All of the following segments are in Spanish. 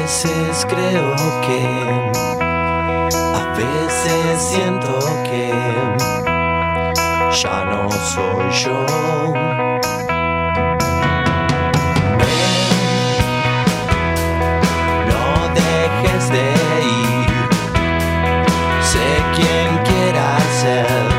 veces creo que, a veces siento que ya no soy yo. No dejes de ir, sé quién quieras ser.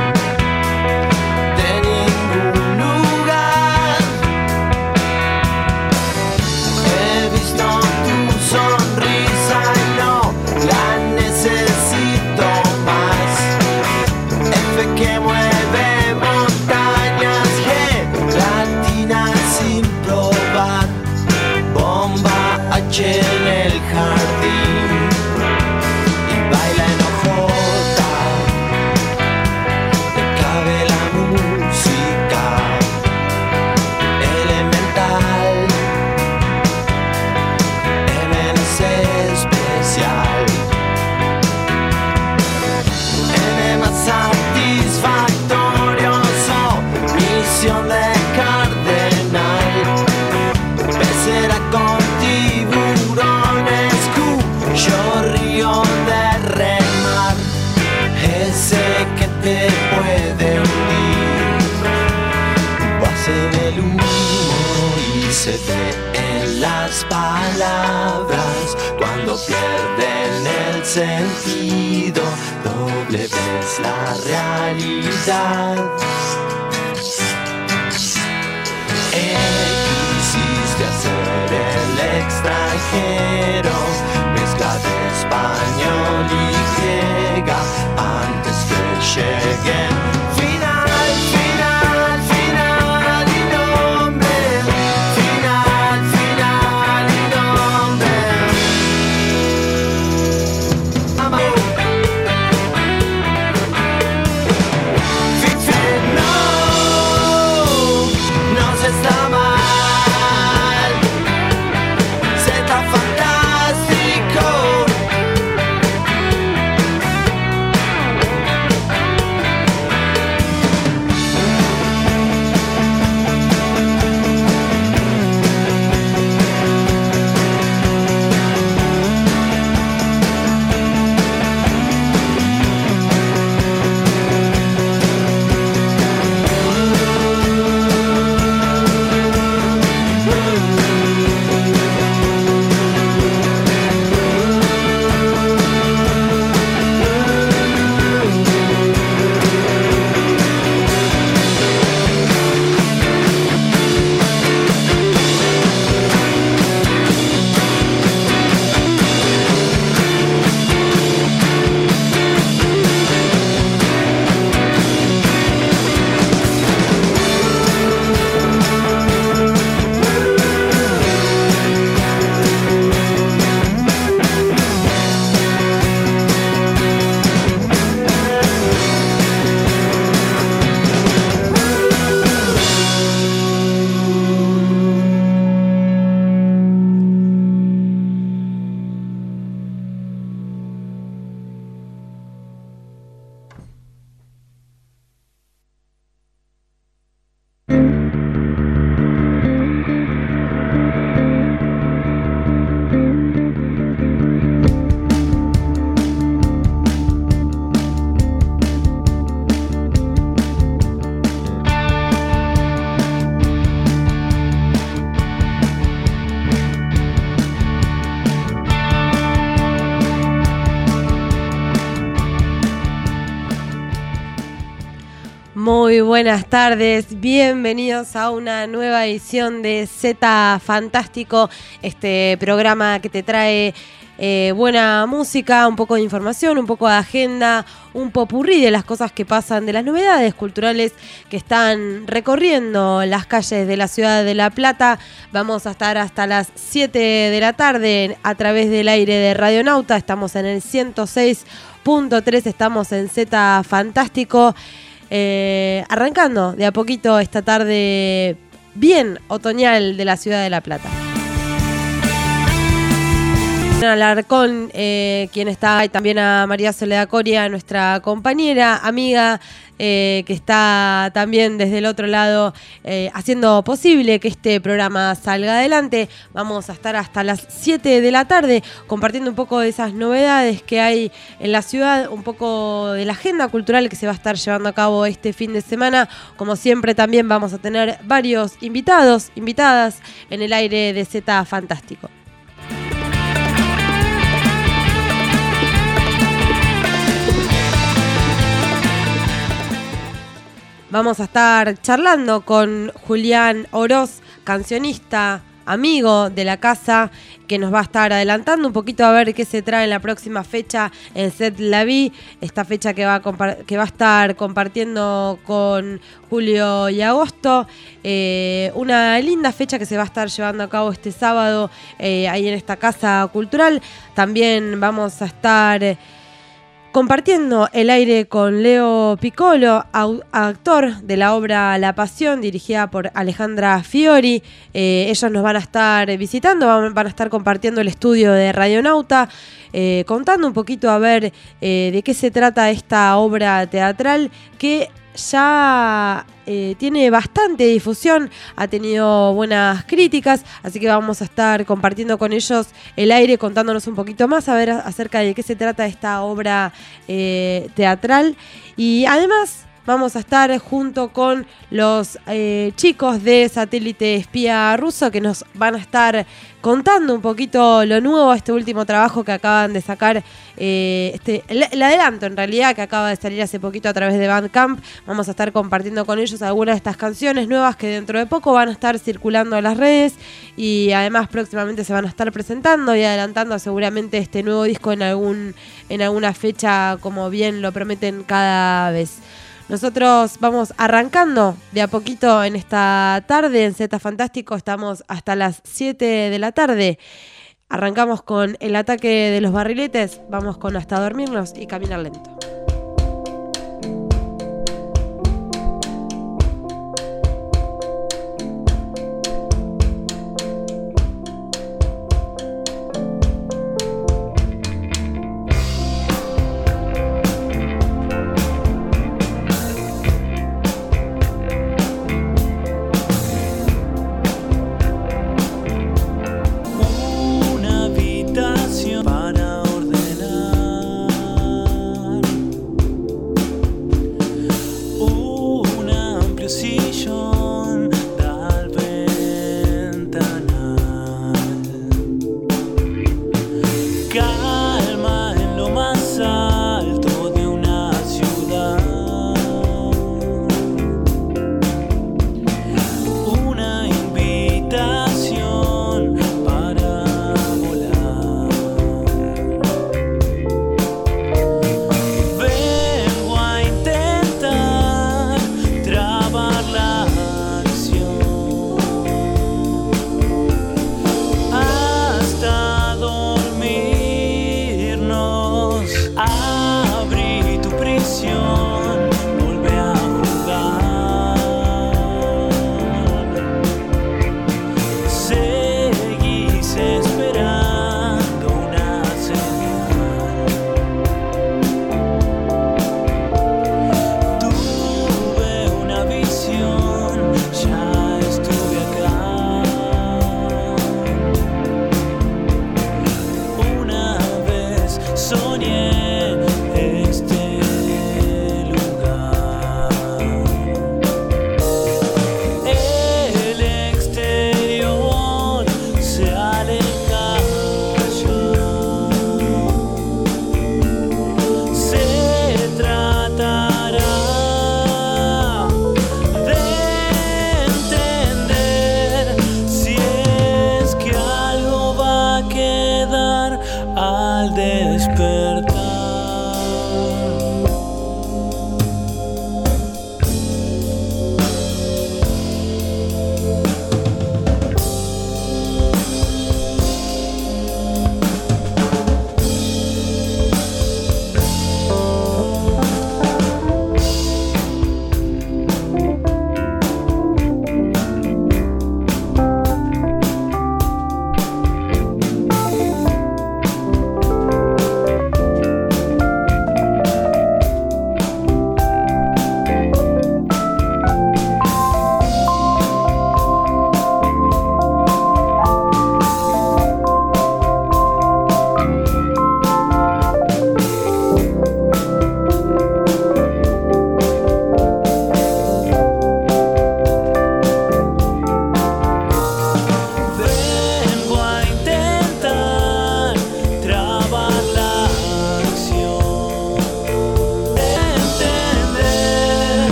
En el jardín y baila en ojota, te cabe la música elemental, M es especial, M más satisfactorioso, misión de cardenal, pecera contigo. Yo río de remar, ese que te puede hundir. Vas en el humo y se ve en las palabras cuando pierden el sentido. Doble vez la realidad. Quisiste hacer el extranjero, mezcla de español y griega antes que lleguen. Final, final, final y nombre. Final, final y nombre. No se está mal. Muy buenas tardes, bienvenidos a una nueva edición de Z Fantástico, este programa que te trae buena música, un poco de información, un poco de agenda, un popurrí de las cosas que pasan, de las novedades culturales que están recorriendo las calles de la ciudad de La Plata. Vamos a estar hasta las 7 de la tarde a través del aire de Radionauta, estamos en el 106.3, estamos en Z Fantástico. Arrancando de a poquito esta tarde bien otoñal de la ciudad de La Plata. Alarcón, quien está, y también a María Soledad Coria, nuestra compañera, amiga, que está también desde el otro lado haciendo posible que este programa salga adelante. Vamos a estar hasta las 7 de la tarde compartiendo un poco de esas novedades que hay en la ciudad, un poco de la agenda cultural que se va a estar llevando a cabo este fin de semana. Como siempre, también vamos a tener varios invitados, invitadas en el aire de Z Fantástico. Vamos a estar charlando con Julián Oroz, cancionista, amigo de la casa, que nos va a estar adelantando un poquito a ver qué se trae en la próxima fecha en Set La Vie, esta fecha que va a estar compartiendo con julio y agosto. Una linda fecha que se va a estar llevando a cabo este sábado ahí en esta casa cultural. También vamos a estar compartiendo el aire con Leo Piccolo, actor de la obra La Pasión, dirigida por Alejandra Fiori. Ellos nos van a estar visitando, van a estar compartiendo el estudio de Radionauta, contando un poquito a ver de qué se trata esta obra teatral que ya tiene bastante difusión, ha tenido buenas críticas, así que vamos a estar compartiendo con ellos el aire, contándonos un poquito más a ver acerca de qué se trata esta obra teatral. Y además vamos a estar junto con los chicos de Satélite Espía Ruso, que nos van a estar contando un poquito lo nuevo, este último trabajo que acaban de sacar, el adelanto en realidad que acaba de salir hace poquito a través de Bandcamp. Vamos a estar compartiendo con ellos algunas de estas canciones nuevas que dentro de poco van a estar circulando en las redes, y además próximamente se van a estar presentando y adelantando seguramente este nuevo disco en alguna fecha, como bien lo prometen cada vez. Nosotros vamos arrancando de a poquito en esta tarde en Z Fantástico. Estamos hasta las 7 de la tarde. Arrancamos con El Ataque de los Barriletes. Vamos con Hasta Dormirnos y Caminar Lento. Para ordenar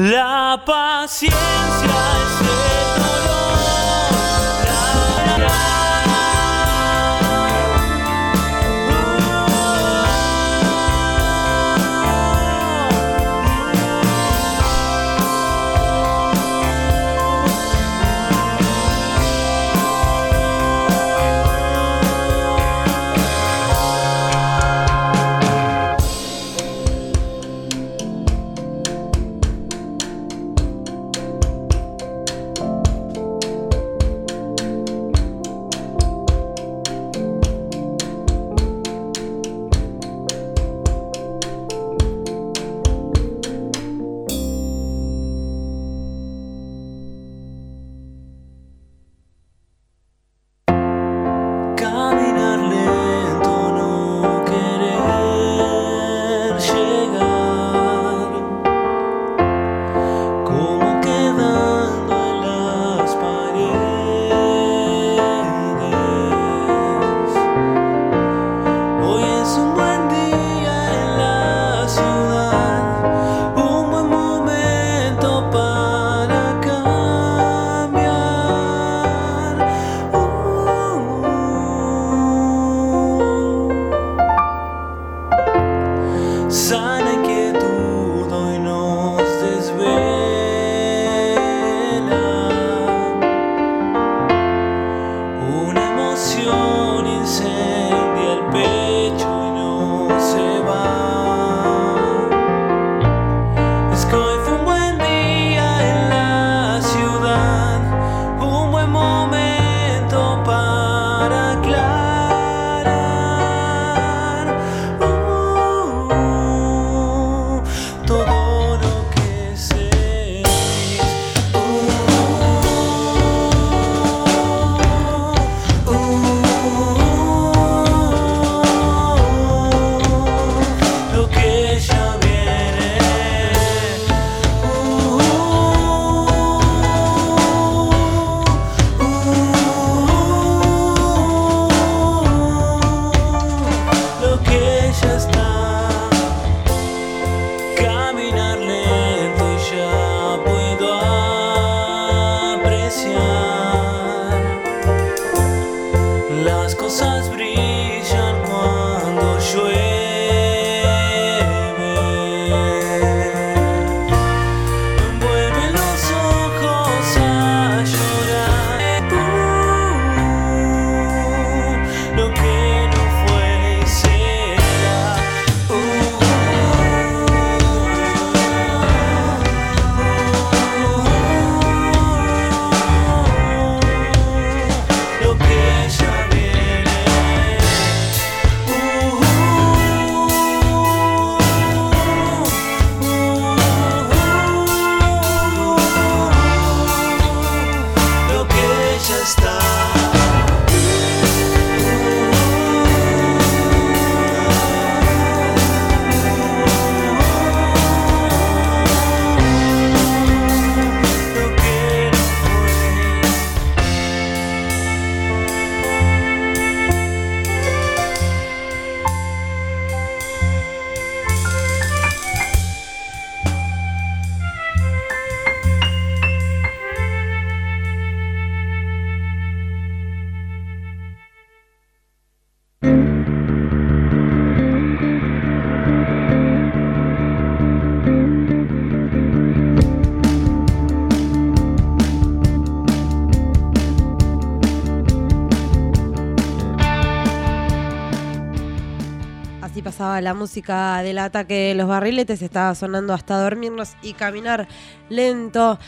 La paciencia es el dolor. La, la, la. Pasaba la música del ataque de los barriletes, estaba sonando Hasta dormirnos y Caminar lento,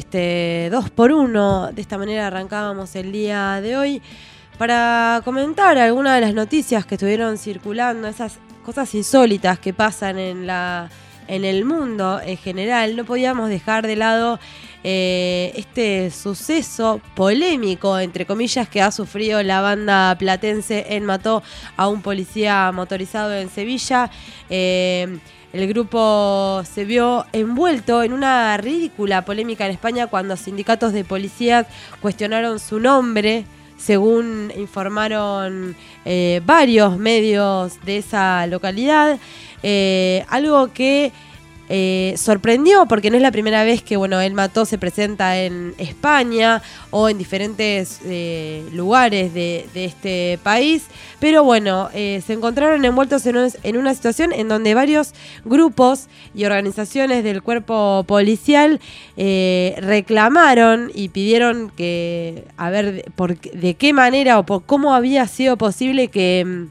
2x1. De esta manera arrancábamos el día de hoy para comentar algunas de las noticias que estuvieron circulando, esas cosas insólitas que pasan en el mundo en general. No podíamos dejar de lado este suceso polémico, entre comillas, que ha sufrido la banda platense en Mató a un policía motorizado en Sevilla. El grupo se vio envuelto en una ridícula polémica en España cuando sindicatos de policías cuestionaron su nombre, según informaron varios medios de esa localidad. Algo que sorprendió porque no es la primera vez que El Mató se presenta en España o en diferentes lugares de este país, pero se encontraron envueltos en una situación en donde varios grupos y organizaciones del cuerpo policial reclamaron y pidieron que a ver de qué manera o por cómo había sido posible que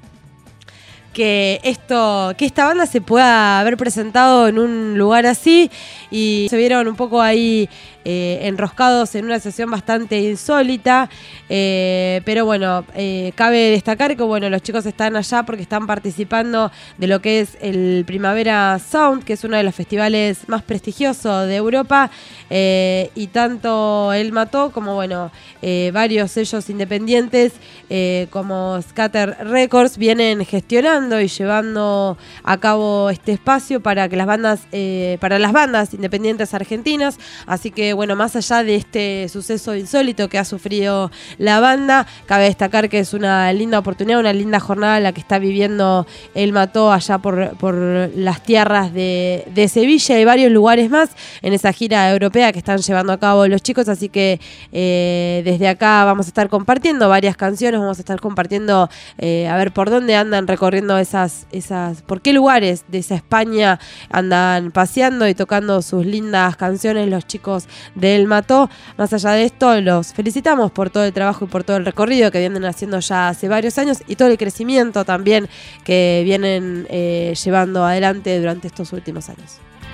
esta banda se pueda haber presentado en un lugar así, y se vieron un poco ahí enroscados en una situación bastante insólita, pero cabe destacar que los chicos están allá porque están participando de lo que es el Primavera Sound, que es uno de los festivales más prestigiosos de Europa, y tanto El Mató como varios sellos independientes como Scatter Records vienen gestionando y llevando a cabo este espacio para que las bandas independientes argentinas. Así que más allá de este suceso insólito que ha sufrido la banda, cabe destacar que es una linda oportunidad, una linda jornada la que está viviendo El Mató allá por las tierras de Sevilla y varios lugares más en esa gira europea que están llevando a cabo los chicos. Así que desde acá vamos a estar compartiendo varias canciones, vamos a estar compartiendo a ver por dónde andan recorriendo por qué lugares de esa España andan paseando y tocando sus lindas canciones los chicos de El Mató. Más allá de esto, los felicitamos por todo el trabajo y por todo el recorrido que vienen haciendo ya hace varios años y todo el crecimiento también que vienen llevando adelante durante estos últimos años.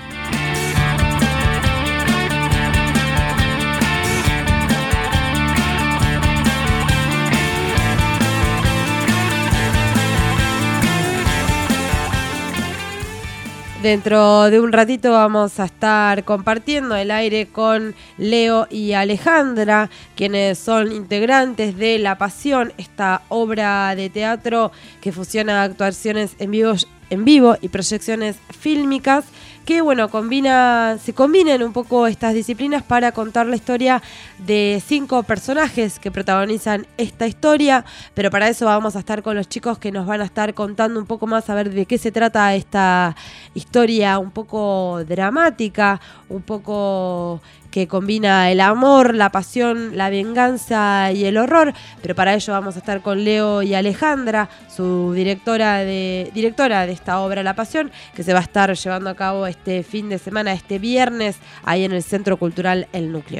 Dentro de un ratito vamos a estar compartiendo el aire con Leo y Alejandra, quienes son integrantes de La Pasión, esta obra de teatro que fusiona actuaciones en vivo y proyecciones fílmicas, que se combinan un poco estas disciplinas para contar la historia de 5 personajes que protagonizan esta historia, pero para eso vamos a estar con los chicos que nos van a estar contando un poco más a ver de qué se trata esta historia un poco dramática, un poco que combina el amor, la pasión, la venganza y el horror, pero para ello vamos a estar con Leo y Alejandra, su directora de esta obra La Pasión, que se va a estar llevando a cabo este fin de semana, este viernes, ahí en el Centro Cultural El Núcleo.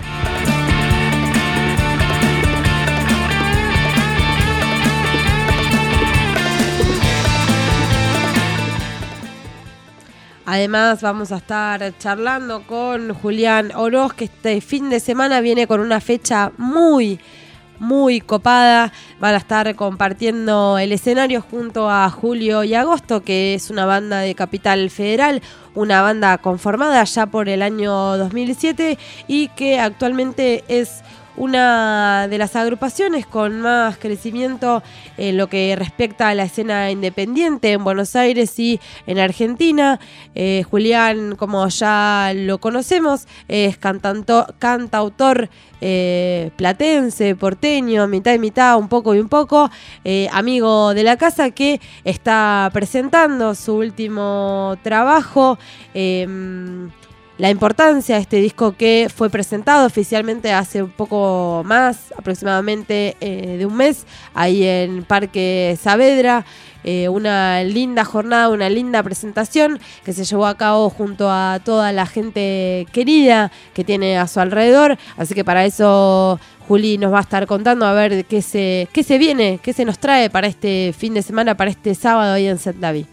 Además vamos a estar charlando con Julián Oroz, que este fin de semana viene con una fecha muy copada. Van a estar compartiendo el escenario junto a Julio y Agosto, que es una banda de Capital Federal, una banda conformada ya por el año 2007 y que actualmente es una de las agrupaciones con más crecimiento en lo que respecta a la escena independiente en Buenos Aires y en Argentina. Julián, como ya lo conocemos, es cantautor platense, porteño, mitad y mitad, un poco y un poco, amigo de la casa, que está presentando su último trabajo, La Importancia, este disco que fue presentado oficialmente hace un poco más, aproximadamente de un mes, ahí en Parque Saavedra. Una linda jornada, una linda presentación que se llevó a cabo junto a toda la gente querida que tiene a su alrededor. Así que para eso Juli nos va a estar contando a ver qué se viene, qué se nos trae para este fin de semana, para este sábado ahí en Set David.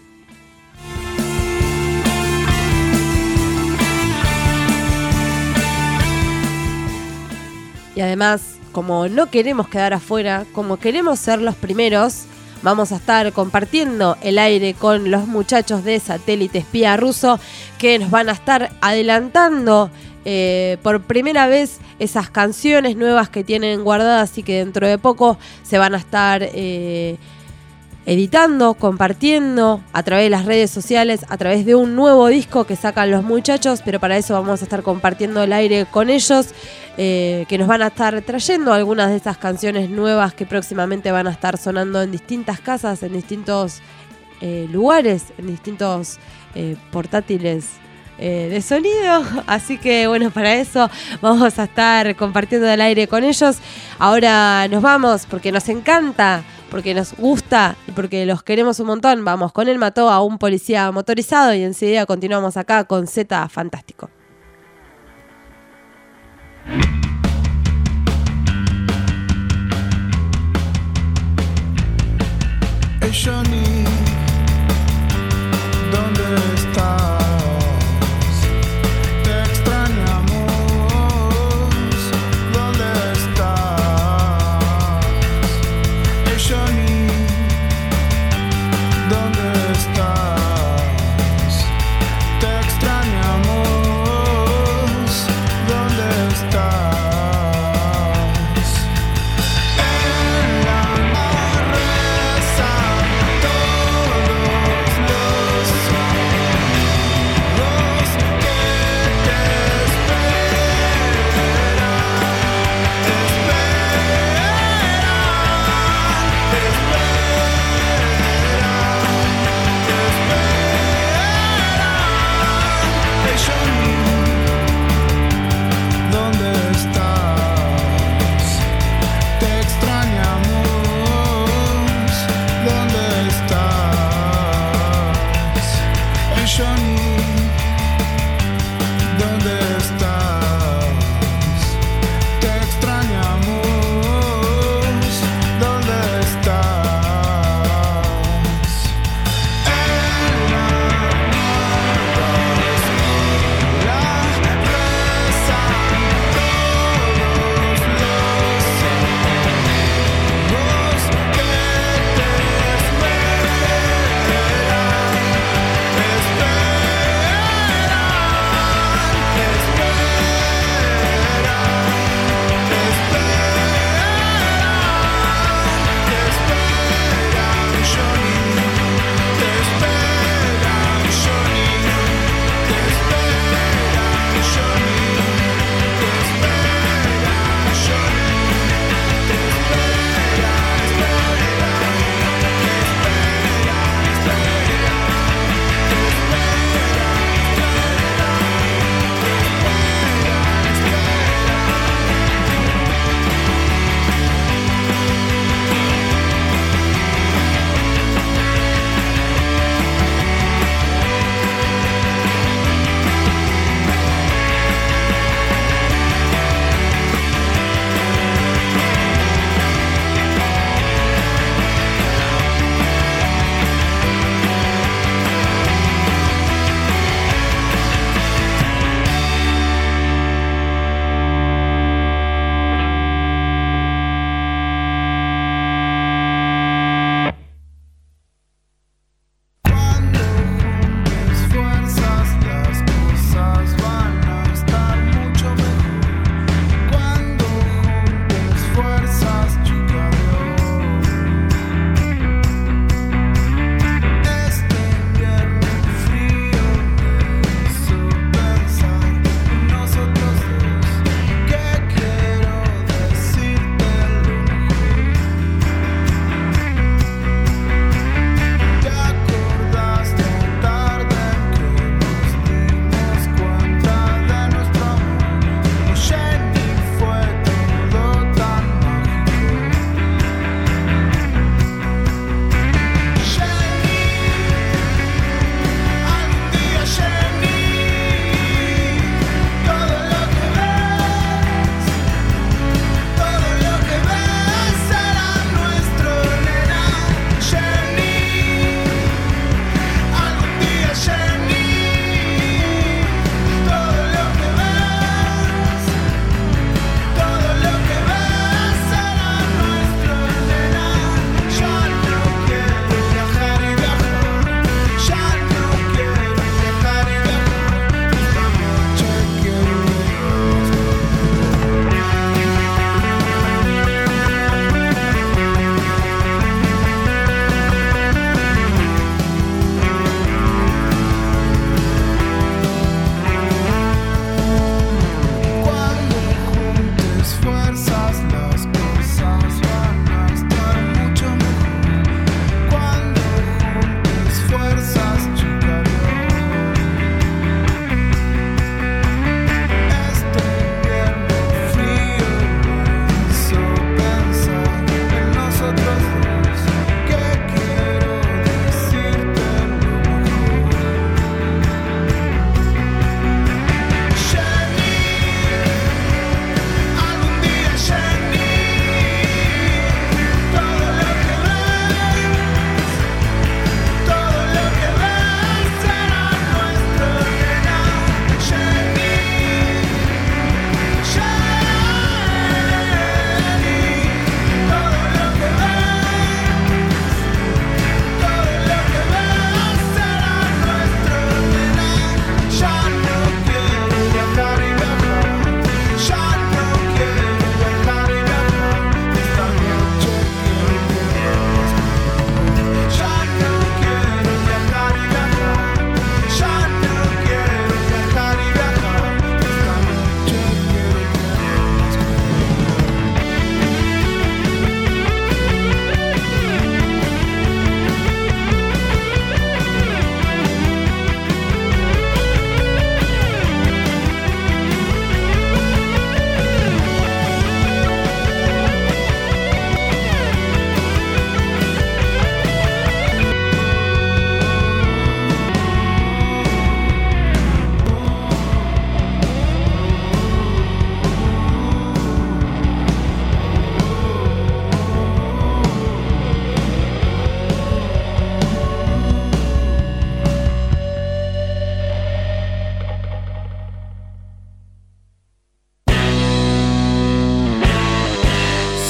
Y además, como no queremos quedar afuera, como queremos ser los primeros, vamos a estar compartiendo el aire con los muchachos de Satélite Espía Ruso, que nos van a estar adelantando por primera vez esas canciones nuevas que tienen guardadas y que dentro de poco se van a estar editando, compartiendo a través de las redes sociales, a través de un nuevo disco que sacan los muchachos, pero para eso vamos a estar compartiendo el aire con ellos, que nos van a estar trayendo algunas de esas canciones nuevas que próximamente van a estar sonando en distintas casas, en distintos lugares, en distintos portátiles de sonido. Así que bueno, para eso vamos a estar compartiendo el aire con ellos. Ahora nos vamos porque nos encanta, porque nos gusta y porque los queremos un montón. Vamos con Él mató a un policía motorizado y enseguida continuamos acá con Z Fantástico. Hey Johnny, ¿dónde estás? Te extrañamos. ¿Dónde estás? Hey Johnny, ¿dónde estás? Te extrañamos.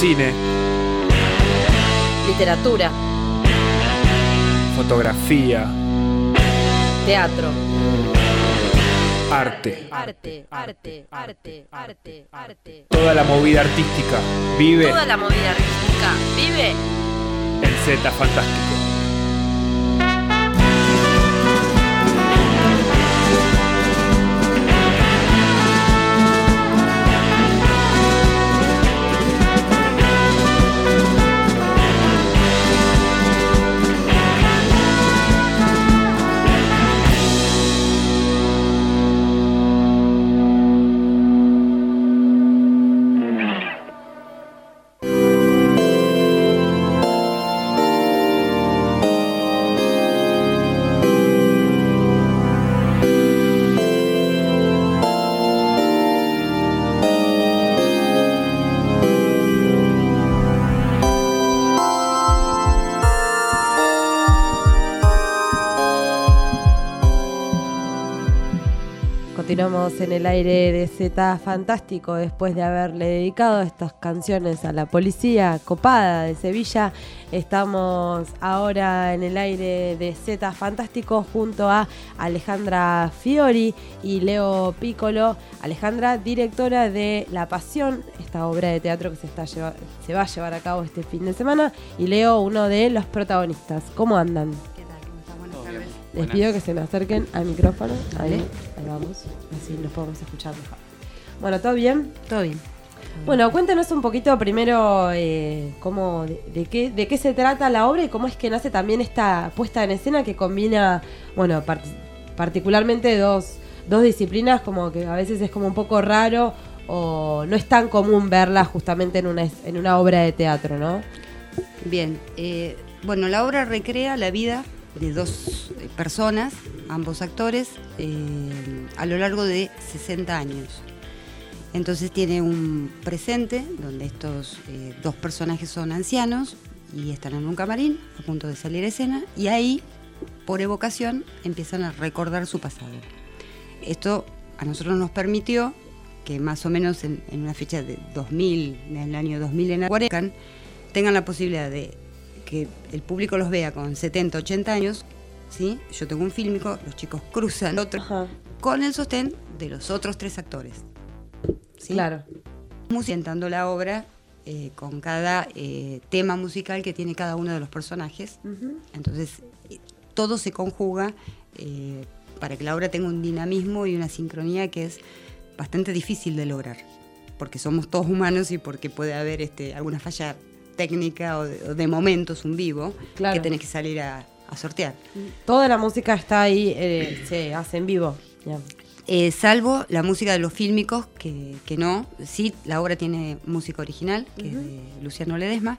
Cine, literatura, fotografía, teatro, arte. arte. Toda la movida artística vive Toda la movida artística vive. en Z Fantástico. Continuamos en el aire de Z Fantástico después de haberle dedicado estas canciones a la policía copada de Sevilla. Estamos ahora en el aire de Z Fantástico junto a Alejandra Fiori y Leo Piccolo. Alejandra, directora de La Pasión, esta obra de teatro que se va a llevar a cabo este fin de semana, y Leo, uno de los protagonistas. ¿Cómo andan? Les pido que se me acerquen al micrófono. Ahí vamos. Así nos podemos escuchar mejor. Bueno, ¿todo bien? Todo bien. Bueno, cuéntanos un poquito primero cómo, de qué se trata la obra y cómo es que nace también esta puesta en escena que combina, bueno, particularmente dos disciplinas, como que a veces es como un poco raro o no es tan común verla justamente en una obra de teatro, ¿no? Bien. Bueno, la obra recrea la vida de dos personas, ambos actores, a lo largo de 60 años. Entonces tiene un presente donde estos dos personajes son ancianos y están en un camarín a punto de salir a escena, y ahí, por evocación, empiezan a recordar su pasado. Esto a nosotros nos permitió que más o menos en una fecha de 2000, en el año 2000 en Aguarecan, tengan la posibilidad de que el público los vea con 70, 80 años, ¿sí? Yo tengo un fílmico, los chicos cruzan otro, Ajá. con el sostén de los otros tres actores, ¿sí? Claro. Musicando la obra con cada tema musical que tiene cada uno de los personajes. Uh-huh. Entonces, todo se conjuga para que la obra tenga un dinamismo y una sincronía que es bastante difícil de lograr, porque somos todos humanos y porque puede haber alguna falla técnica o de momentos, un vivo, Claro. que tenés que salir a sortear. Toda la música está ahí, se hace en vivo. Ya. Salvo la música de los fílmicos, que no. Sí, la obra tiene música original, que es de Luciano Ledesma.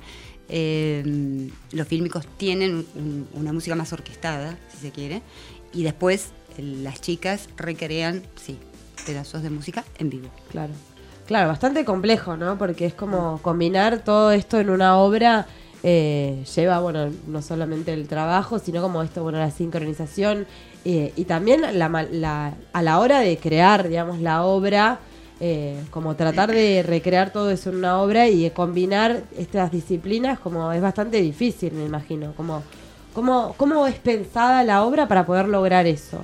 Los fílmicos tienen una música más orquestada, si se quiere, y después las chicas recrean, sí, pedazos de música en vivo. Claro. Claro, bastante complejo, ¿no? Porque es como combinar todo esto en una obra, lleva, bueno, no solamente el trabajo, sino como esto, bueno, la sincronización y también a la hora de crear, digamos, la obra, como tratar de recrear todo eso en una obra y de combinar estas disciplinas, como es bastante difícil, me imagino. ¿Cómo es pensada la obra para poder lograr eso?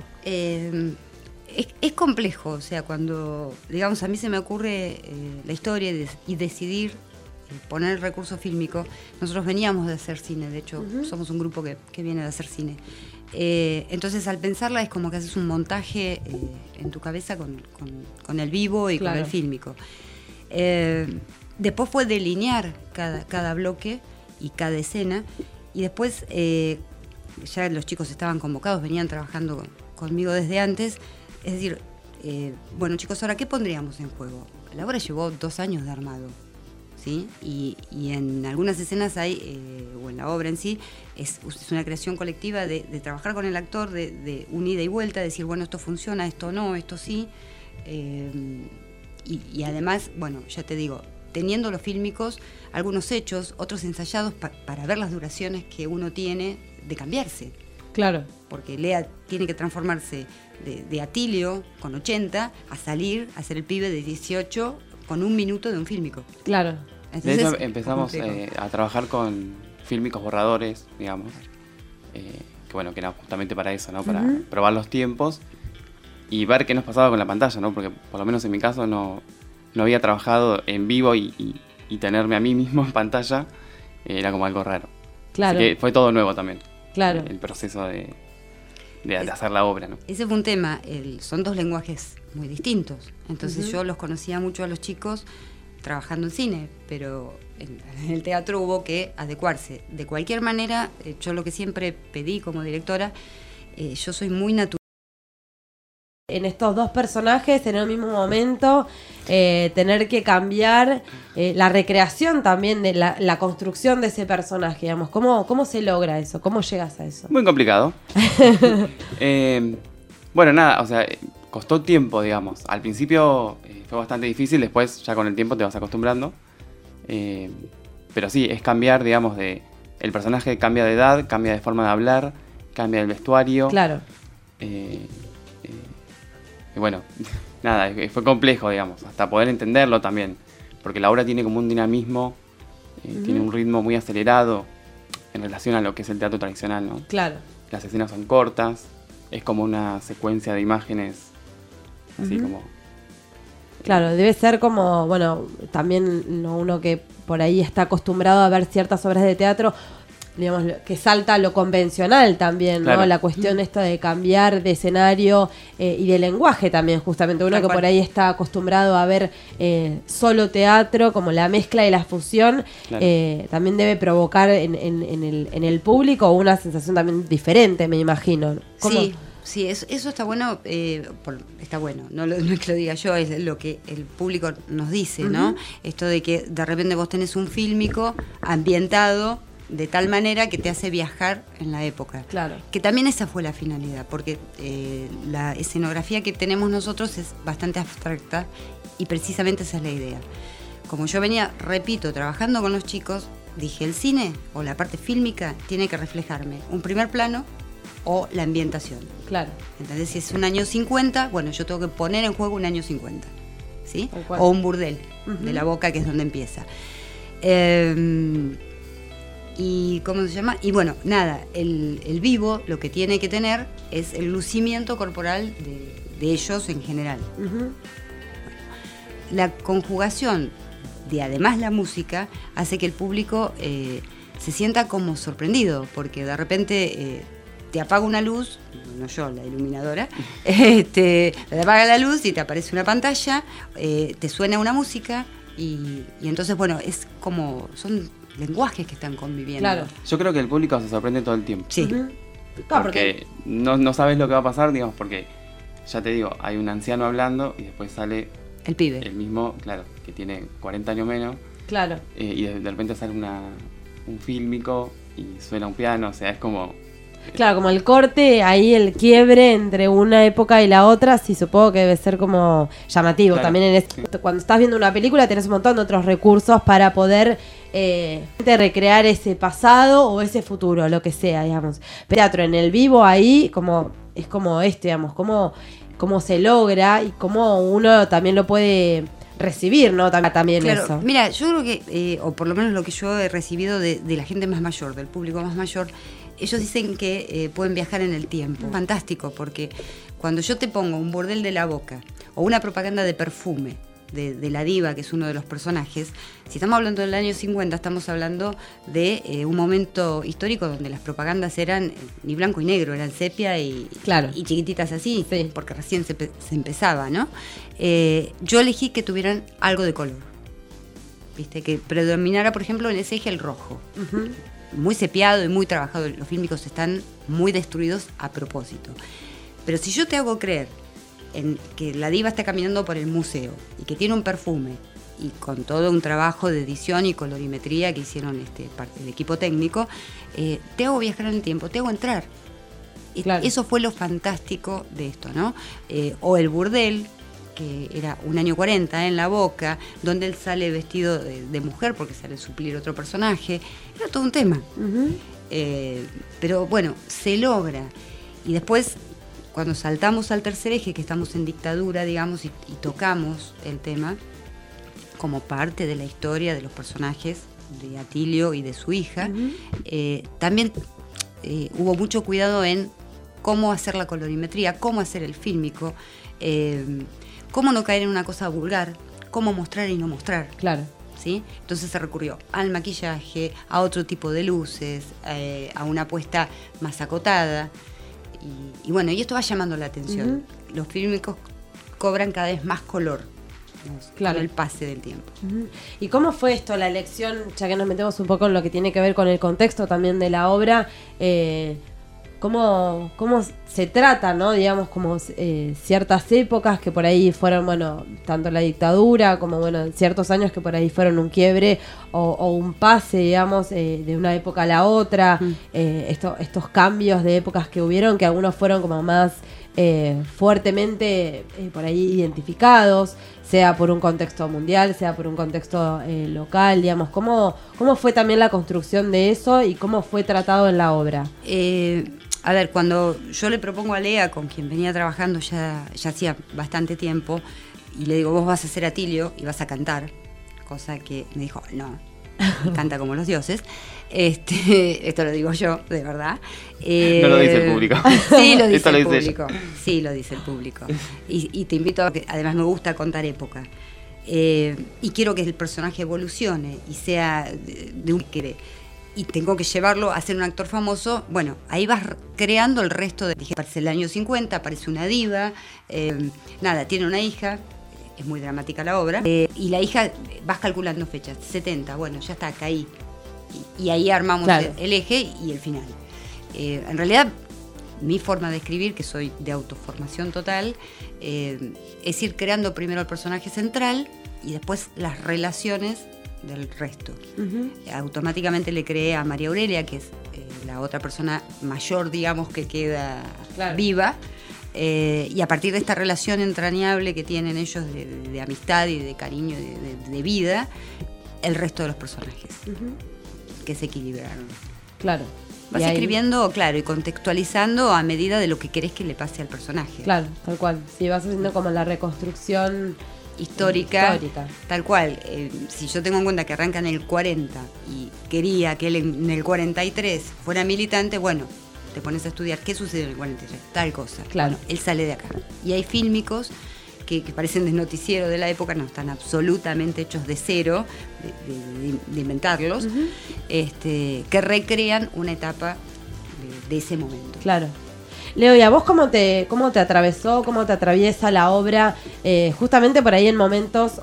Es complejo, o sea, cuando, digamos, a mí se me ocurre la historia y decidir poner el recurso fílmico. Nosotros veníamos de hacer cine, de hecho, somos un grupo que viene de hacer cine. Entonces, al pensarla es como que haces un montaje en tu cabeza con el vivo y Claro. con el fílmico. Después fue delinear cada bloque y cada escena, y después ya los chicos estaban convocados, venían trabajando conmigo desde antes. Es decir, bueno, chicos, ahora, ¿qué pondríamos en juego? La obra llevó 2 años de armado, ¿sí? Y en algunas escenas hay, o en la obra en sí, es una creación colectiva de trabajar con el actor, de un ida y vuelta, de decir, bueno, esto funciona, esto no, esto sí. Y además, bueno, ya te digo, teniendo los fílmicos, algunos hechos, otros ensayados para ver las duraciones que uno tiene de cambiarse. Claro. Porque Lea tiene que transformarse de Atilio con 80 a salir a ser el pibe de 18 con 1 minuto de un fílmico. Claro. De Entonces, hecho, empezamos a trabajar con fílmicos borradores, digamos, que bueno, que era justamente para eso, ¿no? Para probar los tiempos y ver qué nos pasaba con la pantalla, ¿no? Porque por lo menos en mi caso no había trabajado en vivo y tenerme a mí mismo en pantalla era como algo raro. Claro. Así que fue todo nuevo también. Claro. El proceso de hacer la obra, ¿no? ese fue un tema. Son dos lenguajes muy distintos. Entonces yo los conocía mucho a los chicos trabajando en cine, pero en el teatro hubo que adecuarse. De cualquier manera, yo lo que siempre pedí como directora, yo soy muy natural. En estos dos personajes, en el mismo momento, tener que cambiar la recreación también de la construcción de ese personaje, digamos. ¿Cómo se logra eso? ¿Cómo llegas a eso? Muy complicado. Bueno, nada, o sea, costó tiempo, digamos. Al principio fue bastante difícil, después ya con el tiempo te vas acostumbrando. Pero sí, es cambiar, digamos, el personaje cambia de edad, cambia de forma de hablar, cambia el vestuario. Claro. Y bueno, nada, fue complejo, digamos, hasta poder entenderlo también. Porque la obra tiene como un dinamismo, tiene un ritmo muy acelerado en relación a lo que es el teatro tradicional, ¿no? Claro. Las escenas son cortas, es como una secuencia de imágenes, así como... Claro, debe ser como, bueno, también ¿no? Uno que por ahí está acostumbrado a ver ciertas obras de teatro, digamos, que salta a lo convencional también, Claro. ¿no? La cuestión esta de cambiar de escenario y de lenguaje también, justamente. Uno Tal que cual. por ahí está acostumbrado a ver solo teatro, como la mezcla y la fusión, Claro. también debe provocar en el público una sensación también diferente, me imagino. ¿Cómo? Sí, eso está bueno, está bueno, no es que lo diga yo, es lo que el público nos dice, ¿no? Esto de que de repente vos tenés un fílmico ambientado de tal manera que te hace viajar en la época. Claro. Que también esa fue la finalidad, porque la escenografía que tenemos nosotros es bastante abstracta y precisamente esa es la idea. Como yo venía, repito, trabajando con los chicos, dije, el cine o la parte fílmica tiene que reflejarme un primer plano o la ambientación. Claro. Entonces, si es un año 50, bueno, yo tengo que poner en juego un año 50, ¿sí? Tal cual. O un burdel de la Boca, que es donde empieza. ¿Y cómo se llama? Y bueno, nada, el vivo lo que tiene que tener es el lucimiento corporal de ellos en general. La conjugación de además la música hace que el público se sienta como sorprendido, porque de repente te apaga una luz, no yo, la iluminadora, te apaga la luz y te aparece una pantalla, te suena una música y entonces, bueno, es como, son lenguajes que están conviviendo. Claro. Yo creo que el público se sorprende todo el tiempo. Sí. Claro, Porque no sabes lo que va a pasar, digamos, porque ya te digo, hay un anciano hablando y después sale El pibe. el mismo, claro, que tiene 40 años menos, Claro. y de repente sale un fílmico y suena un piano, o sea, es como... Claro, como el corte, ahí el quiebre entre una época y la otra, sí supongo que debe ser como llamativo. Claro. También cuando estás viendo una película tenés un montón de otros recursos para poder recrear ese pasado o ese futuro, lo que sea, digamos. Pero teatro en el vivo ahí es como digamos, cómo se logra y cómo uno también lo puede recibir, ¿no? También Claro, eso. mira, yo creo que, o por lo menos lo que yo he recibido de la gente más mayor, del público más mayor, ellos dicen que pueden viajar en el tiempo. Fantástico, porque cuando yo te pongo un burdel de la Boca o una propaganda de perfume de la diva, que es uno de los personajes, si estamos hablando del año 50, estamos hablando de un momento histórico donde las propagandas eran ni blanco y negro, eran sepia y chiquititas así, Sí. porque recién se empezaba, ¿no? Yo elegí que tuvieran algo de color, ¿viste? Que predominara, por ejemplo, en ese eje el rojo. Muy sepiado y muy trabajado, los fílmicos están muy destruidos a propósito. Pero si yo te hago creer en que la diva está caminando por el museo y que tiene un perfume y con todo un trabajo de edición y colorimetría que hicieron parte del equipo técnico, te hago viajar en el tiempo, te hago entrar. Claro. Eso fue lo fantástico de esto, ¿no? O el burdel, que era un año 40 en la Boca, donde él sale vestido de mujer porque sale a suplir otro personaje. Era todo un tema. Pero bueno, se logra. Y después, cuando saltamos al tercer eje, que estamos en dictadura, digamos, y tocamos el tema, como parte de la historia de los personajes de Atilio y de su hija. También hubo mucho cuidado en cómo hacer la colorimetría, cómo hacer el fílmico, cómo no caer en una cosa vulgar, cómo mostrar y no mostrar. Claro. ¿Sí? Entonces se recurrió al maquillaje, a otro tipo de luces, a una puesta más acotada. Y bueno, y esto va llamando la atención. Los fílmicos cobran cada vez más color, digamos, Claro. con el pase del tiempo. ¿Y cómo fue esto, la elección, ya que nos metemos un poco en lo que tiene que ver con el contexto también de la obra? ¿Cómo se trata, ¿no? Digamos, como ciertas épocas que por ahí fueron, bueno, tanto la dictadura como, bueno, ciertos años que por ahí fueron un quiebre o un pase, digamos, de una época a la otra, estos cambios de épocas que hubieron, que algunos fueron como más fuertemente por ahí identificados, sea por un contexto mundial, sea por un contexto local, digamos. ¿Cómo fue también la construcción de eso y cómo fue tratado en la obra? A ver, cuando yo le propongo a Lea, con quien venía trabajando ya hacía bastante tiempo, y le digo, vos vas a ser Atilio y vas a cantar, cosa que me dijo, no, canta como los dioses. Esto lo digo yo, de verdad. No lo dice el público. Sí, lo dice Esto lo el dice público. Sí, lo dice el público. Y te invito a que, además me gusta contar época. Y quiero que el personaje evolucione y sea de un que y tengo que llevarlo a ser un actor famoso. Bueno, ahí vas creando el resto de... Dije, aparece el año 50, aparece una diva, tiene una hija, es muy dramática la obra, y la hija, vas calculando fechas, 70, bueno, ya está, caí. Y ahí armamos el eje y el final. En realidad, mi forma de escribir, que soy de autoformación total, es ir creando primero el personaje central y después las relaciones del resto. Automáticamente le creé a María Aurelia, que es la otra persona mayor, digamos, que queda viva, y a partir de esta relación entrañable que tienen ellos de amistad y de cariño, de vida, el resto de los personajes que se equilibraron. Claro. Vas escribiendo, claro, y contextualizando a medida de lo que querés que le pase al personaje. Claro, tal cual. Sí, vas haciendo como la reconstrucción histórica. Tal cual. Si yo tengo en cuenta que arranca en el 40 y quería que él en el 43 fuera militante, bueno, te pones a estudiar qué sucedió en el 43, tal cosa. Claro. Bueno, él sale de acá. Y hay fílmicos que parecen de noticiero de la época, no, están absolutamente hechos de cero, de inventarlos, que recrean una etapa de ese momento. Claro. Leo, ¿y a vos cómo te atravesó, cómo te atraviesa la obra, justamente por ahí en momentos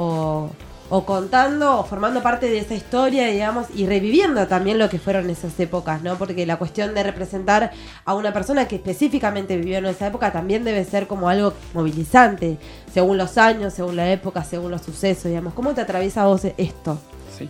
o contando o formando parte de esa historia, digamos, y reviviendo también lo que fueron esas épocas, ¿no? Porque la cuestión de representar a una persona que específicamente vivió en esa época también debe ser como algo movilizante, según los años, según la época, según los sucesos, digamos. ¿Cómo te atraviesa a vos esto? Sí.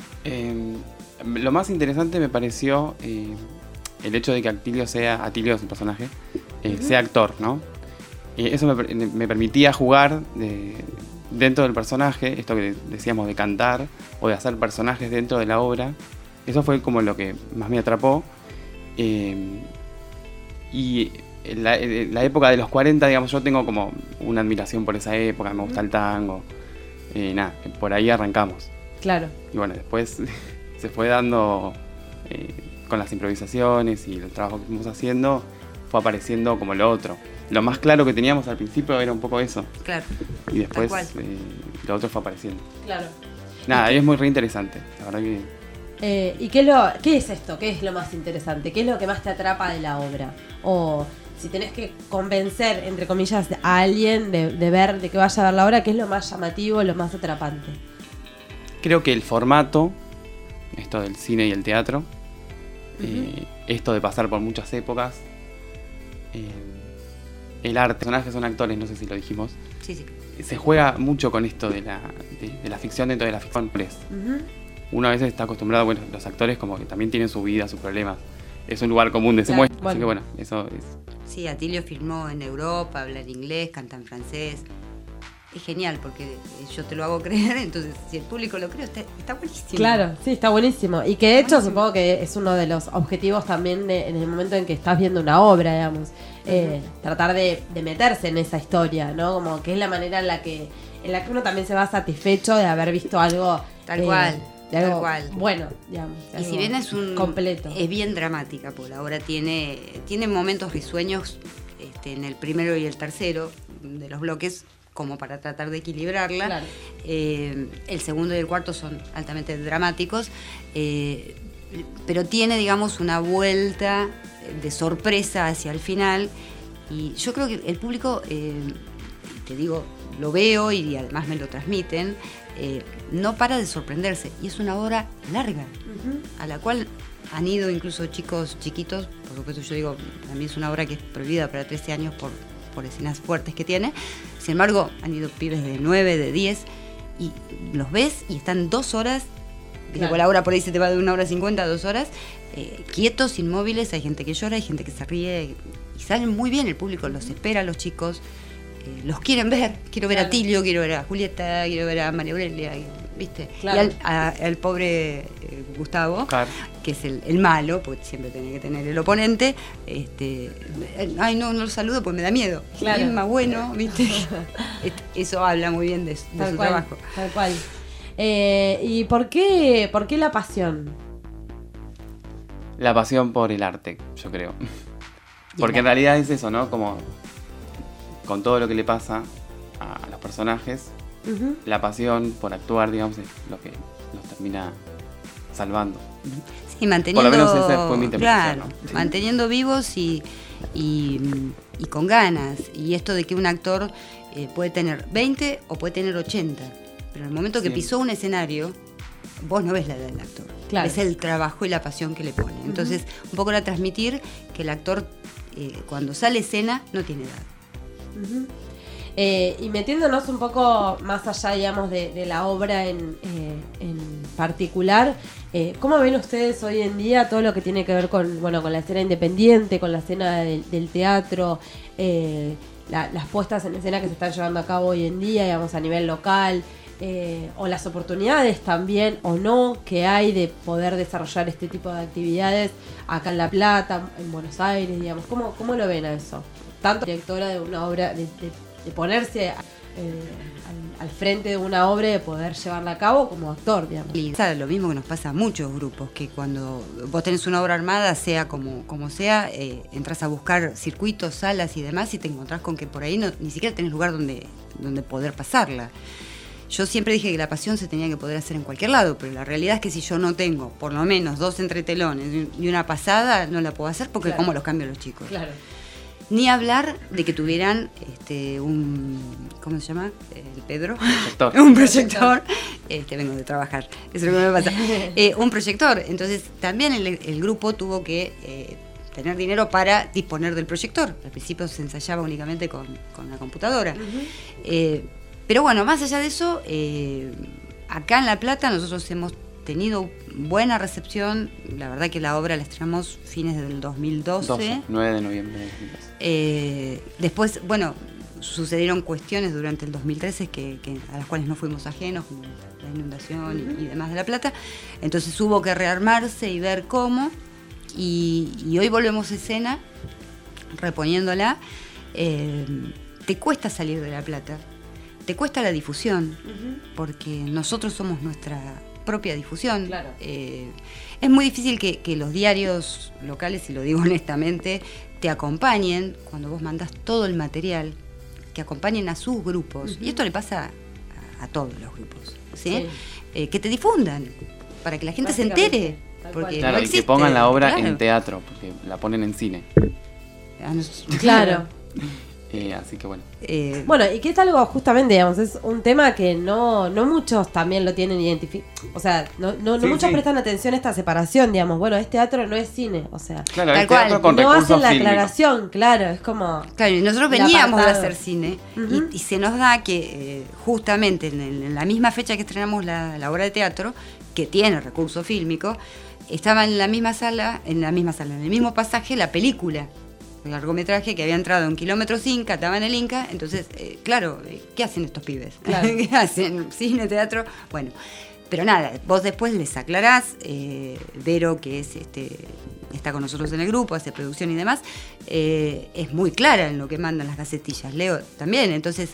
Lo más interesante me pareció el hecho de que Atilio es un personaje, sea actor, ¿no? Eso me permitía jugar dentro del personaje, esto que decíamos de cantar o de hacer personajes dentro de la obra. Eso fue como lo que más me atrapó. Y la época de los 40, digamos, yo tengo como una admiración por esa época, me gusta el tango. Por ahí arrancamos. Claro. Y bueno, después se fue dando con las improvisaciones y el trabajo que fuimos haciendo, fue apareciendo como lo otro. Lo más claro que teníamos al principio era un poco eso. Claro. Y después lo otro fue apareciendo. Claro. Es muy reinteresante, la verdad que... ¿Y qué es esto? ¿Qué es lo más interesante? ¿Qué es lo que más te atrapa de la obra? O si tenés que convencer, entre comillas, a alguien de ver, de que vaya a ver la obra, ¿qué es lo más llamativo, lo más atrapante? Creo que el formato, esto del cine y el teatro, esto de pasar por muchas épocas, el arte, los personajes son actores, no sé si lo dijimos. Sí. Se juega mucho con esto de la ficción dentro de la ficción. Uno a veces está acostumbrado, bueno, los actores como que también tienen su vida, sus problemas. Es un lugar común de se muestra. Así que bueno, eso es. Sí, Atilio filmó en Europa, habla en inglés, canta en francés. Es genial porque yo te lo hago creer, entonces si el público lo cree, está buenísimo. Claro, sí, está buenísimo. Y que de hecho supongo que es uno de los objetivos también en el momento en que estás viendo una obra, digamos. Tratar de meterse en esa historia, ¿no? Como que es la manera en la que en la que uno también se va satisfecho de haber visto algo. Tal cual, de algo tal cual. Bueno, digamos. Y si algo bien es completo. es bien dramática, por ahora tiene momentos risueños en el primero y el tercero de los bloques, como para tratar de equilibrarla. Claro. El segundo y el cuarto son altamente dramáticos, pero tiene, digamos, una vuelta de sorpresa hacia el final. Y yo creo que el público, te digo, lo veo y además me lo transmiten, no para de sorprenderse. Y es una obra larga, a la cual han ido incluso chicos chiquitos. Por supuesto, yo digo, a mí es una obra que es prohibida para 13 años por escenas fuertes que tiene. Sin embargo, han ido pibes de 9, de 10, y los ves y están 2 horas, Claro. la hora por ahí se te va de 1 hora 50 a 2 horas, quietos, inmóviles. Hay gente que llora, hay gente que se ríe, y salen muy bien. El público los espera, los chicos los quieren ver. Quiero ver Claro. a Tilio, quiero ver a Julieta, quiero ver a María Aurelia, ¿viste? Claro. Y al pobre Gustavo, Claro. que es el malo, porque siempre tenía que tener el oponente. Ay, no lo saludo porque me da miedo. Claro. Y es más bueno, ¿viste? Eso habla muy bien de su Tal cual, trabajo. tal cual. ¿Y por qué la pasión? La pasión por el arte, yo creo. Porque en realidad es eso, ¿no? Como con todo lo que le pasa a los personajes, Ujú. la pasión por actuar, digamos, es lo que los termina salvando. Sí, manteniendo, Por lo menos esa fue mi interpretación, claro, ¿no? Sí. manteniendo vivos y con ganas. Y esto de que un actor puede tener 20 o puede tener 80, pero en el momento que Sí. pisó un escenario, vos no ves la edad del actor, Claro. ves el trabajo y la pasión que le pone. Entonces, un poco era transmitir que el actor, cuando sale a escena, no tiene edad. Ujú. Y metiéndonos un poco más allá, digamos, de la obra en particular, ¿cómo ven ustedes hoy en día todo lo que tiene que ver con la escena independiente, con la escena del teatro, las puestas en escena que se están llevando a cabo hoy en día, digamos, a nivel local, o las oportunidades también o no que hay de poder desarrollar este tipo de actividades acá en La Plata, en Buenos Aires, digamos? ¿Cómo lo ven a eso? Tanto directora de una obra, de ponerse al frente de una obra, de poder llevarla a cabo como actor, digamos. Y pasa lo mismo que nos pasa a muchos grupos, que cuando vos tenés una obra armada, sea como sea, entras a buscar circuitos, salas y demás, y te encontrás con que por ahí ni siquiera tenés lugar donde poder pasarla. Yo siempre dije que la pasión se tenía que poder hacer en cualquier lado, pero la realidad es que si yo no tengo por lo menos 2 entretelones y una pasada, no la puedo hacer porque Claro. ¿cómo los cambio los chicos? Claro. Ni hablar de que tuvieran un, ¿cómo se llama? El Pedro. Proyector. Un proyector. Vengo de trabajar, eso es lo que me pasa. Un proyector. Entonces también el grupo tuvo que tener dinero para disponer del proyector. Al principio se ensayaba únicamente con la computadora. Pero bueno, más allá de eso, acá en La Plata nosotros hemos tenido buena recepción. La verdad que la obra la estrenamos fines del 2012. 9 de noviembre de 2012. Después, bueno, sucedieron cuestiones durante el 2013 a las cuales no fuimos ajenos, como la inundación y demás de La Plata. Entonces hubo que rearmarse y ver cómo. Y hoy volvemos a escena, reponiéndola. Te cuesta salir de La Plata, te cuesta la difusión, porque nosotros somos nuestra propia difusión. Claro. Es muy difícil que los diarios locales, y lo digo honestamente, te acompañen cuando vos mandás todo el material, que acompañen a sus grupos. Y esto le pasa a todos los grupos, ¿sí? Que te difundan, para que la gente se entere. Tal Porque cual. Claro, no y que existe, pongan la obra claro. en teatro, porque la ponen en cine. Claro. Así que bueno. Bueno, y que es algo justamente, digamos, es un tema que no muchos también lo tienen identificado. O sea, no Sí, muchos sí. prestan atención a esta separación, digamos. Bueno, es teatro, no es cine. O sea, Claro, Tal es teatro cual. con no recursos hacen la fílmicos. aclaración, claro, es como... Claro, y nosotros El veníamos de apartado. hacer cine Ujú. y se nos da que justamente en la misma fecha que estrenamos la obra de teatro, que tiene recurso fílmico, estaba en la misma sala, en el mismo pasaje, la película, el largometraje que había entrado en Kilómetros Inca, estaba en el Inca. Entonces, claro, ¿qué hacen estos pibes? Claro. ¿Qué hacen? ¿Cine, teatro? Bueno, pero nada, vos después les aclarás, Vero, que es está con nosotros en el grupo, hace producción y demás, es muy clara en lo que mandan las gacetillas, Leo también. Entonces,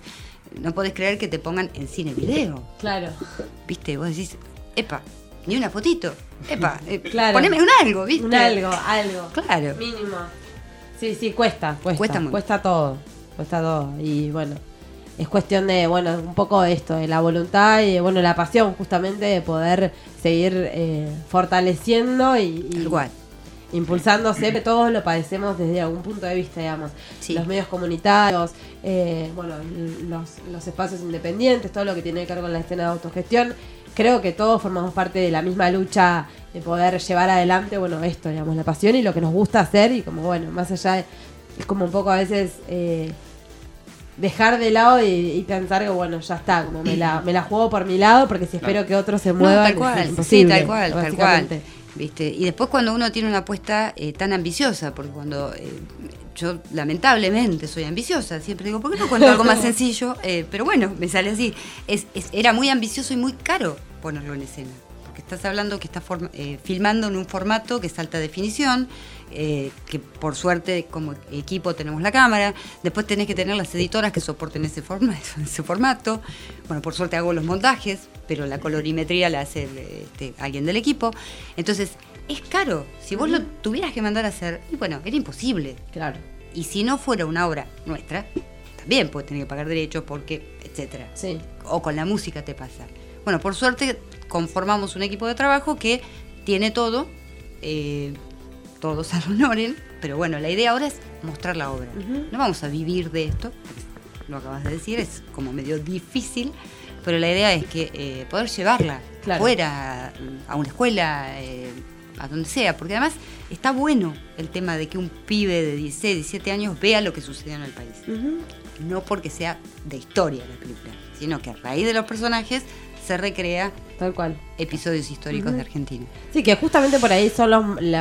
no podés creer que te pongan en cine video. Claro. ¿Viste? Vos decís, epa, ni una fotito. Epa, Claro. poneme un algo, ¿viste? Un algo. Claro. Mínimo. Sí, cuesta Cuesta todo. Cuesta todo. Y bueno, es cuestión de, bueno, un poco esto, de la voluntad y, bueno, la pasión justamente de poder seguir fortaleciendo y Tal cual. impulsándose, que todos lo padecemos desde algún punto de vista, digamos. Sí. Los medios comunitarios, bueno, los espacios independientes, todo lo que tiene que ver con la escena de autogestión. Creo que todos formamos parte de la misma lucha de poder llevar adelante, bueno, esto, digamos, la pasión y lo que nos gusta hacer y como, bueno, más allá es como un poco a veces dejar de lado y pensar que, bueno, ya está, como me la juego por mi lado porque si espero que otros se muevan, tal cual, es imposible, sí, tal cual. básicamente. ¿Viste? Y después cuando uno tiene una apuesta tan ambiciosa, porque cuando yo lamentablemente soy ambiciosa, siempre digo, ¿por qué no cuento algo más sencillo? Pero bueno, me sale así. Era muy ambicioso y muy caro ponerlo en escena, porque estás hablando que estás filmando en un formato que es alta definición, que por suerte como equipo tenemos la cámara, después tenés que tener las editoras que soporten ese formato. Bueno, por suerte hago los montajes, pero la colorimetría la hace alguien del equipo. Entonces, es caro. Si vos lo tuvieras que mandar a hacer, y bueno, era imposible. Claro. Y si no fuera una obra nuestra, también podés tener que pagar derechos porque, etcétera. Sí. O con la música te pasa. Bueno, por suerte conformamos un equipo de trabajo que tiene todo, todos al honoren, pero bueno, la idea ahora es mostrar la obra. No vamos a vivir de esto, lo acabas de decir, es como medio difícil, pero la idea es que poder llevarla fuera, a una escuela, a donde sea, porque además está bueno el tema de que un pibe de 16, 17 años vea lo que sucedió en el país. No porque sea de historia la película, sino que a raíz de los personajes se recrea Tal cual. episodios históricos de Argentina. Sí, que justamente por ahí son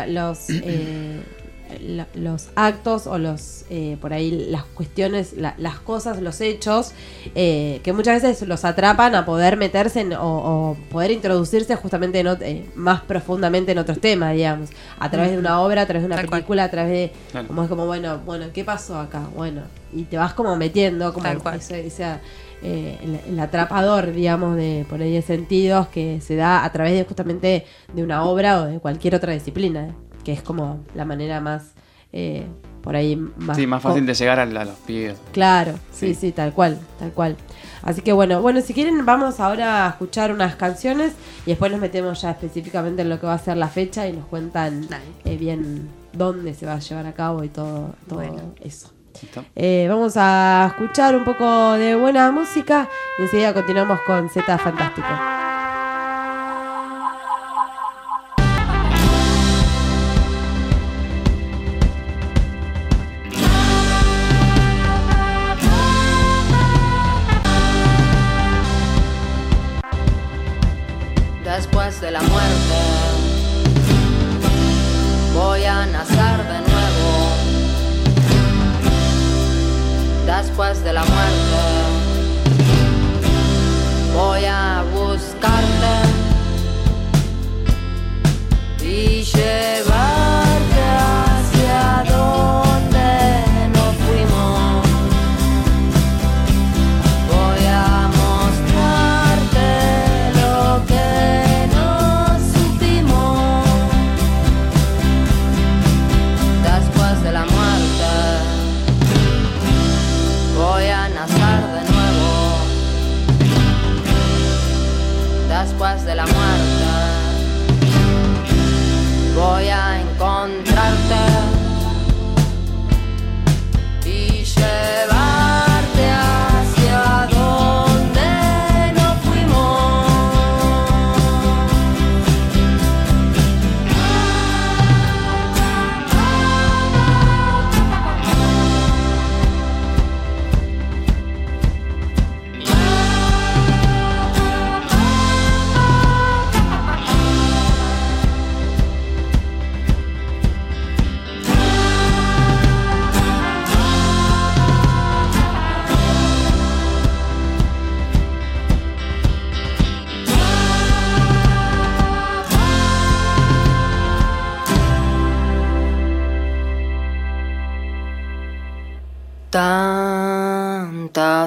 los actos o los por ahí las cuestiones, las cosas, los hechos que muchas veces los atrapan a poder meterse o poder introducirse justamente más profundamente en otros temas, digamos, a través de una obra, a través de una Tal película, a través de Claro. como es como bueno, ¿qué pasó acá? Bueno, y te vas como metiendo como Tal cual. el atrapador, digamos, de por ahí de sentidos que se da a través de justamente de una obra o de cualquier otra disciplina, que es como la manera más por ahí más, Sí, más fácil de llegar a los pibes. Claro, sí, Sí. tal cual. Así que bueno, si quieren vamos ahora a escuchar unas canciones y después nos metemos ya específicamente en lo que va a ser la fecha y nos cuentan Dale. bien dónde se va a llevar a cabo y todo Bueno. eso. ¿Listo? Vamos a escuchar un poco de buena música y enseguida continuamos con Z Fantástico. Después de la muerte voy a nacer de nuevo. Después de la muerte voy a buscarte y llevarte hacia donde no fuimos. Voy a mostrarte lo que no supimos. Después de la muerte voy a nacer de nuevo. Después de la muerte voy a encontrarte y llevarte hacia donde no fuimos.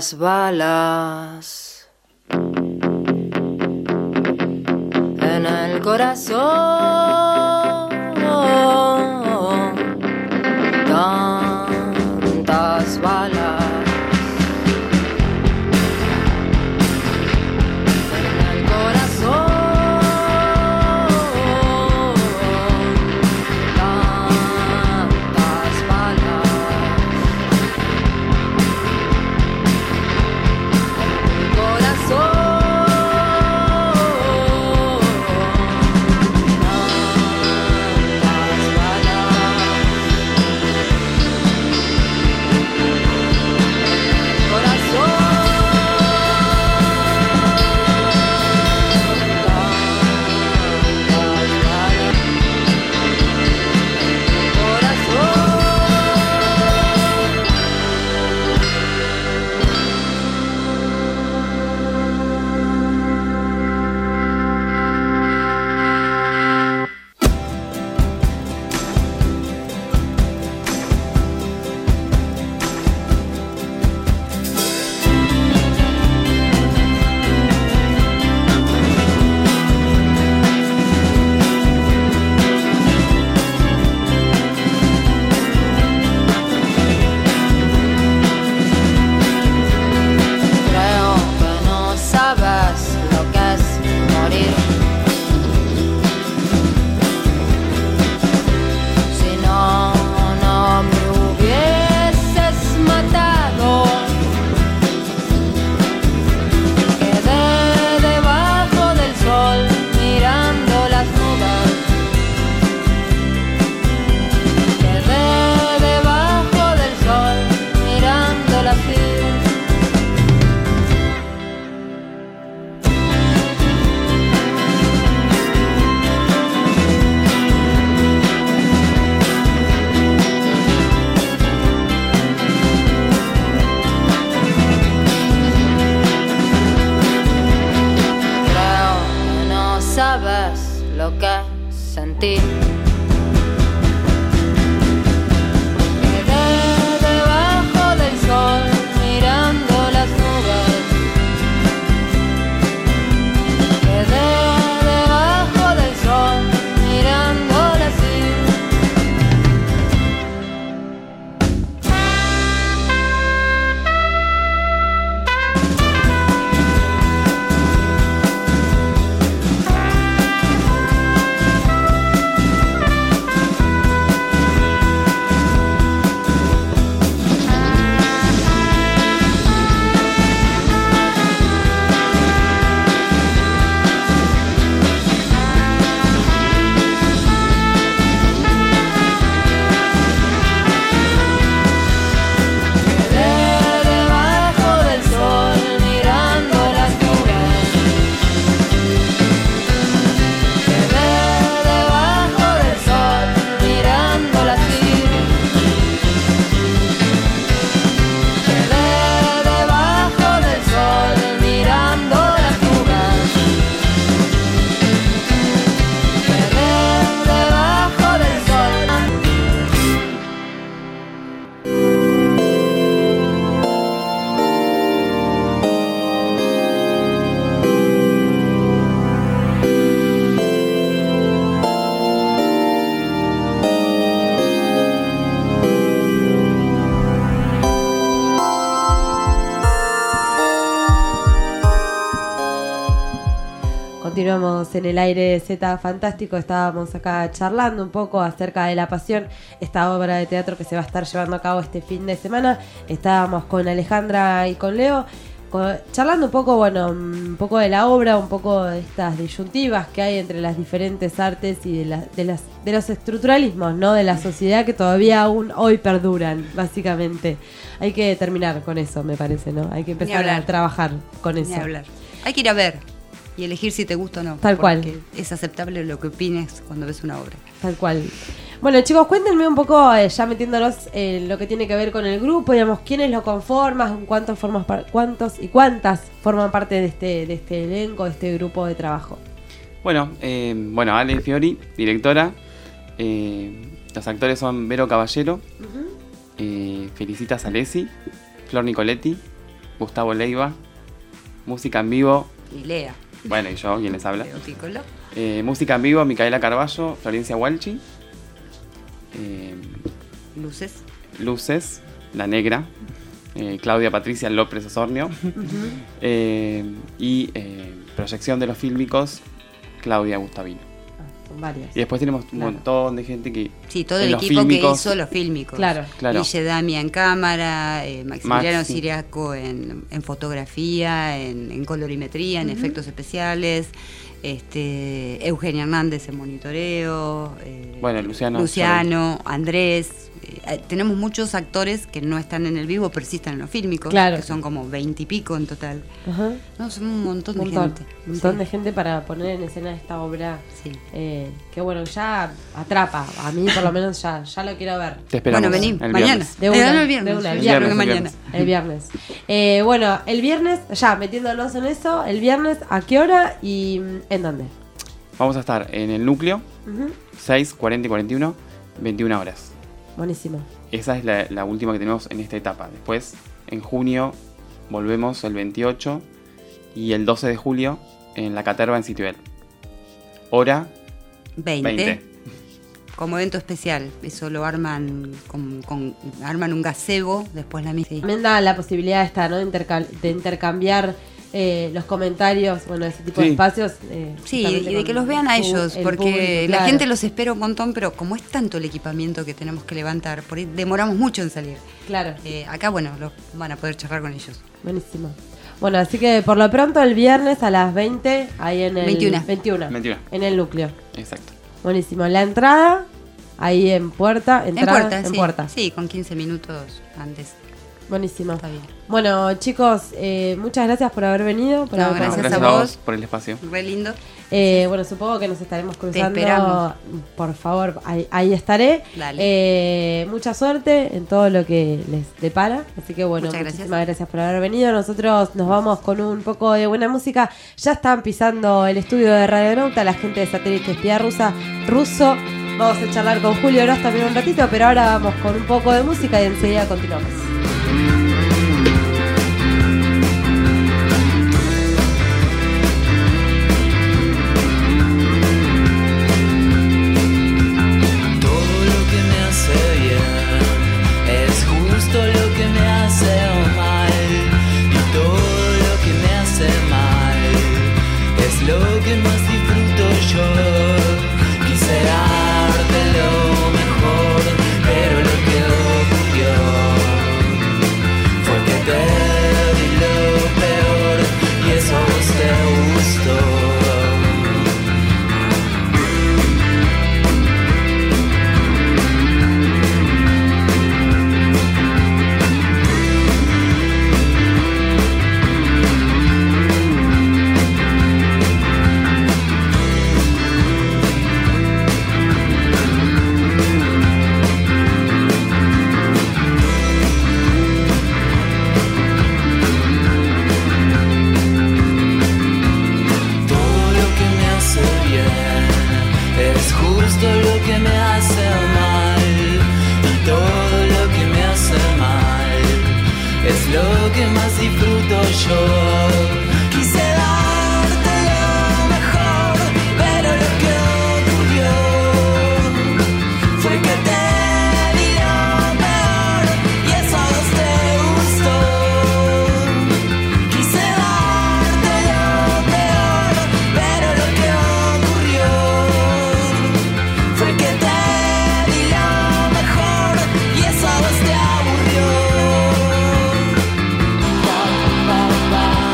tantas balas en el corazón, tantas balas en el corazón, tantas balas en el corazón. Continuamos en el aire de Z Fantástico. Estábamos acá charlando un poco acerca de La Pasión, esta obra de teatro que se va a estar llevando a cabo este fin de semana. Estábamos con Alejandra y con Leo charlando un poco, un poco de la obra, un poco de estas disyuntivas que hay entre las diferentes artes y de los estructuralismos, ¿no? De la sociedad que todavía aún hoy perduran, básicamente. Hay que terminar con eso, me parece, ¿no? Hay que empezar a trabajar con eso. Ni hablar. Hay que ir a ver y elegir si te gusta o no. Tal cual. Es aceptable lo que opines cuando ves una obra. Tal cual. Bueno, chicos, cuéntenme un poco, ya metiéndonos en lo que tiene que ver con el grupo, digamos, quiénes lo conforman, cuántos y cuántas forman parte de este elenco, de este grupo de trabajo. Bueno, Ale Fiori, directora. Los actores son Vero Caballero, Felicita Salesi, Flor Nicoletti, Gustavo Leiva. Música en vivo, Y Lea, bueno, y yo, quien les habla. Leo Piccolo. Música en vivo, Micaela Carballo, Florencia Walchi. Luces. Luces, La Negra, Claudia Patricia López Osornio. Y proyección de los fílmicos, Claudia Gustavino. Son varias. Y después tenemos un Claro. montón de gente que... Sí, todo en el los equipo fílmicos- que hizo los fílmicos. Claro. Claro. Guille Damia en cámara, Maximiliano Maxi. Siriaco en fotografía, en colorimetría, en efectos especiales, Eugenia Hernández en monitoreo, Bueno, Luciano Andrés. Tenemos muchos actores que no están en el vivo, pero sí están en los fílmicos, Claro. que son como 20 y pico en total. Ajá. No, son un montón de Un montón, gente. un montón Sí. de gente para poner en escena esta obra. Sí. Que bueno, ya atrapa. A mí por lo menos ya lo quiero ver. Te esperamos. Bueno, vení, el mañana. viernes. De una, No, el viernes. de una, el Yo creo que viernes, el mañana. viernes. El viernes. Bueno, el viernes, ya metiéndonos en eso, el viernes, ¿a qué hora y en dónde? Vamos a estar en el núcleo, Ujú. 6, 40 y 41, 21 horas. Buenísimo. Esa es la última que tenemos en esta etapa. Después, en junio, volvemos el 28 y el 12 de julio en la Caterva en Situel. Hora 20. Como evento especial. Eso lo arman arman un gazebo, después la misa. También da la posibilidad esta, ¿no? De intercambiar los comentarios, bueno, ese tipo de Sí. espacios. Sí, justamente y de con que los vean a el ellos, el porque público, la claro. gente los espera un montón, pero como es tanto el equipamiento que tenemos que levantar, por ahí demoramos mucho en salir. Claro, Acá, bueno, los van a poder charlar con ellos. buenísimo. Bueno, así que por lo pronto el viernes a las 20, ahí en el 21. 21. En el núcleo. Exacto. Buenísimo. La entrada, ahí en puerta. Entrada, en en sí. puerta. Sí, con 15 minutos antes. Buenísimo. Está bien. Bueno, chicos, muchas gracias por haber venido. Por No, haber gracias Gracias a a vos. vos por el espacio. Re lindo. Bueno, supongo que nos estaremos cruzando. esperamos. Por favor, ahí estaré. Mucha suerte en todo lo que les depara. Así que bueno, Muchas gracias. muchísimas gracias por haber venido. Nosotros nos vamos con un poco de buena música. Ya están pisando el estudio de Radionauta, la gente de Satélite Espía Ruso. Vamos a charlar con Julio Oroz también un ratito, pero ahora vamos con un poco de música y enseguida continuamos. Todo lo que me hace bien es justo lo que me hace mal. Y todo lo que me hace mal es lo que más disfruto yo. Quise darte lo mejor, pero lo que ocurrió fue que te di lo peor y eso a vos te gustó. Todo lo que me hace bien es justo lo que me hace mal. Y todo lo que me hace mal es lo que más disfruto yo. Quise darte lo mejor, pero lo que ocurrió fue que te di lo peor y eso a vos te gustó. Quise darte lo peor, pero lo que ocurrió fue que te di lo mejor y eso a vos te aburrió. Pa, pa, pa.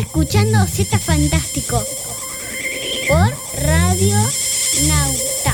escuchando Z Fantástico por Radio Nauta.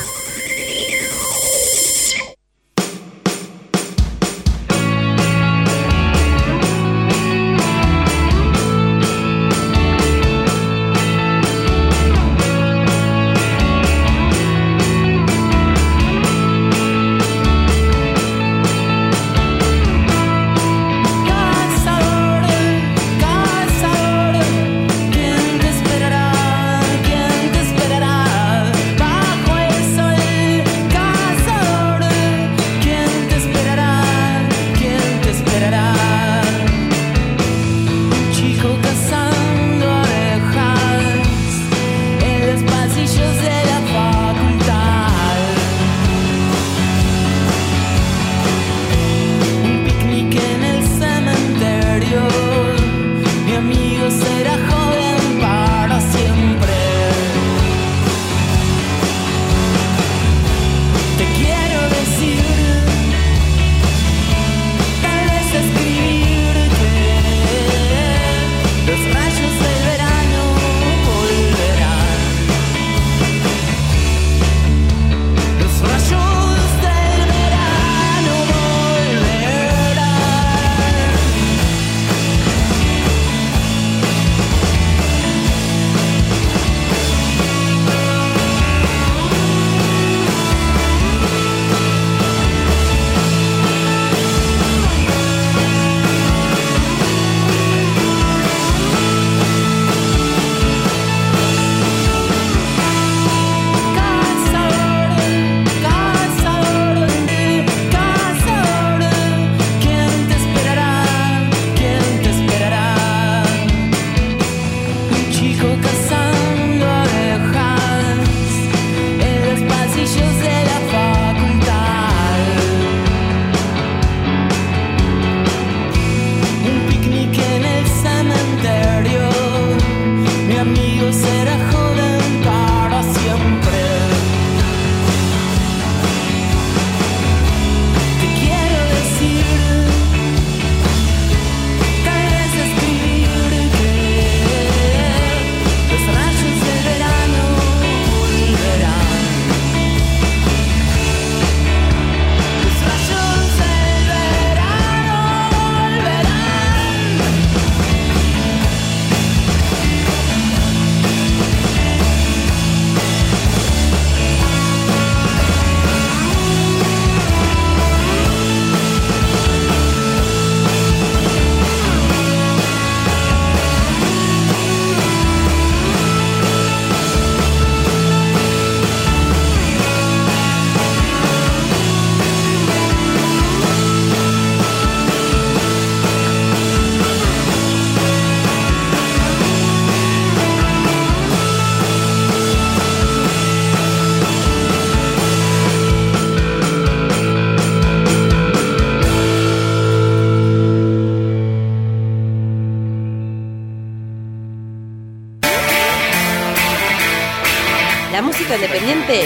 La música independiente,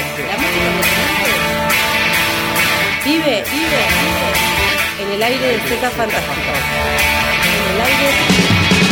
vive en el aire de Z Fantástico. En el aire.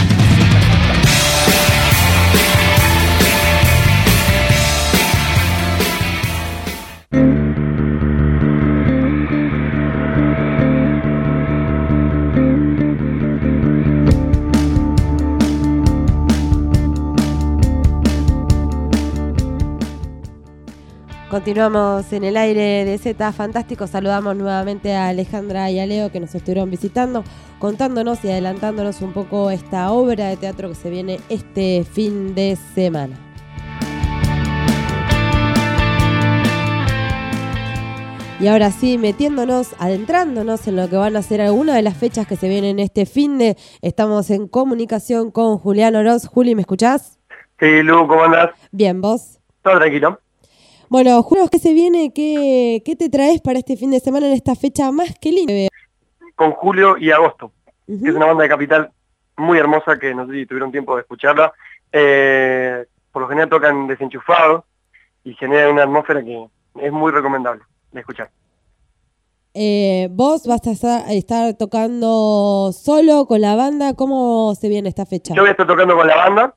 Continuamos en el aire de Z Fantástico. Saludamos nuevamente a Alejandra y a Leo, que nos estuvieron visitando, contándonos y adelantándonos un poco esta obra de teatro que se viene este fin de semana. Y ahora sí, adentrándonos en lo que van a ser algunas de las fechas que se vienen este fin de... Estamos en comunicación con Julián Oroz. Juli, ¿me escuchás? Sí, Lu, ¿cómo andás? Bien, ¿vos? Todo tranquilo. Bueno, Julio, ¿qué se viene? ¿Qué te traes para este fin de semana en esta fecha más que linda? Con Julio y Agosto. Es una banda de Capital muy hermosa que no sé si tuvieron tiempo de escucharla. Por lo general tocan desenchufados y generan una atmósfera que es muy recomendable de escuchar. ¿Vos vas a estar tocando solo con la banda? ¿Cómo se viene esta fecha? Yo voy a estar tocando con la banda.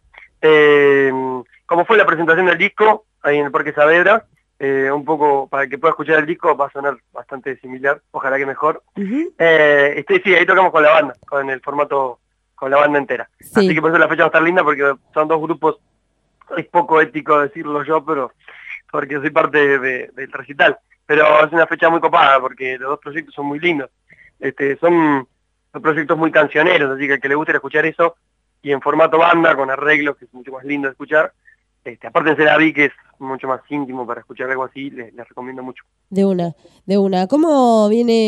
Como fue la presentación del disco, ahí en el Parque Saavedra, un poco para que pueda escuchar el disco, va a sonar bastante similar, ojalá que mejor. Ujú. Sí, ahí tocamos con la banda, con el formato, con la banda entera. Sí. Así que por eso la fecha va a estar linda, porque son dos grupos, es poco ético decirlo yo, pero porque soy parte del recital. Pero es una fecha muy copada, porque los dos proyectos son muy lindos. Son proyectos muy cancioneros, así que al que le guste escuchar eso, y en formato banda, con arreglos, que es mucho más lindo de escuchar. Aparte en Ceraví, que es mucho más íntimo para escuchar algo así, les recomiendo mucho. De una. ¿Cómo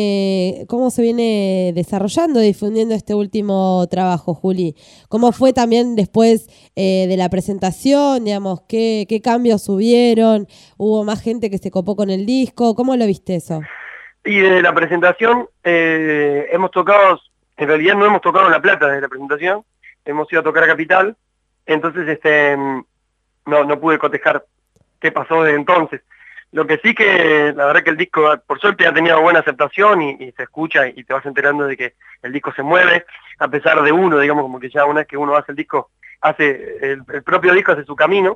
se viene desarrollando, difundiendo este último trabajo, Juli? ¿Cómo fue también después de la presentación? Digamos, ¿qué cambios hubieron? ¿Hubo más gente que se copó con el disco? ¿Cómo lo viste eso? Y desde la presentación hemos tocado, en realidad no hemos tocado en La Plata desde la presentación, hemos ido a tocar a Capital, entonces no pude cotejar qué pasó desde entonces. Lo que sí que, la verdad que el disco, por suerte, ha tenido buena aceptación y se escucha y te vas enterando de que el disco se mueve, a pesar de uno, digamos, como que ya una vez que uno hace el disco, hace el propio disco hace su camino,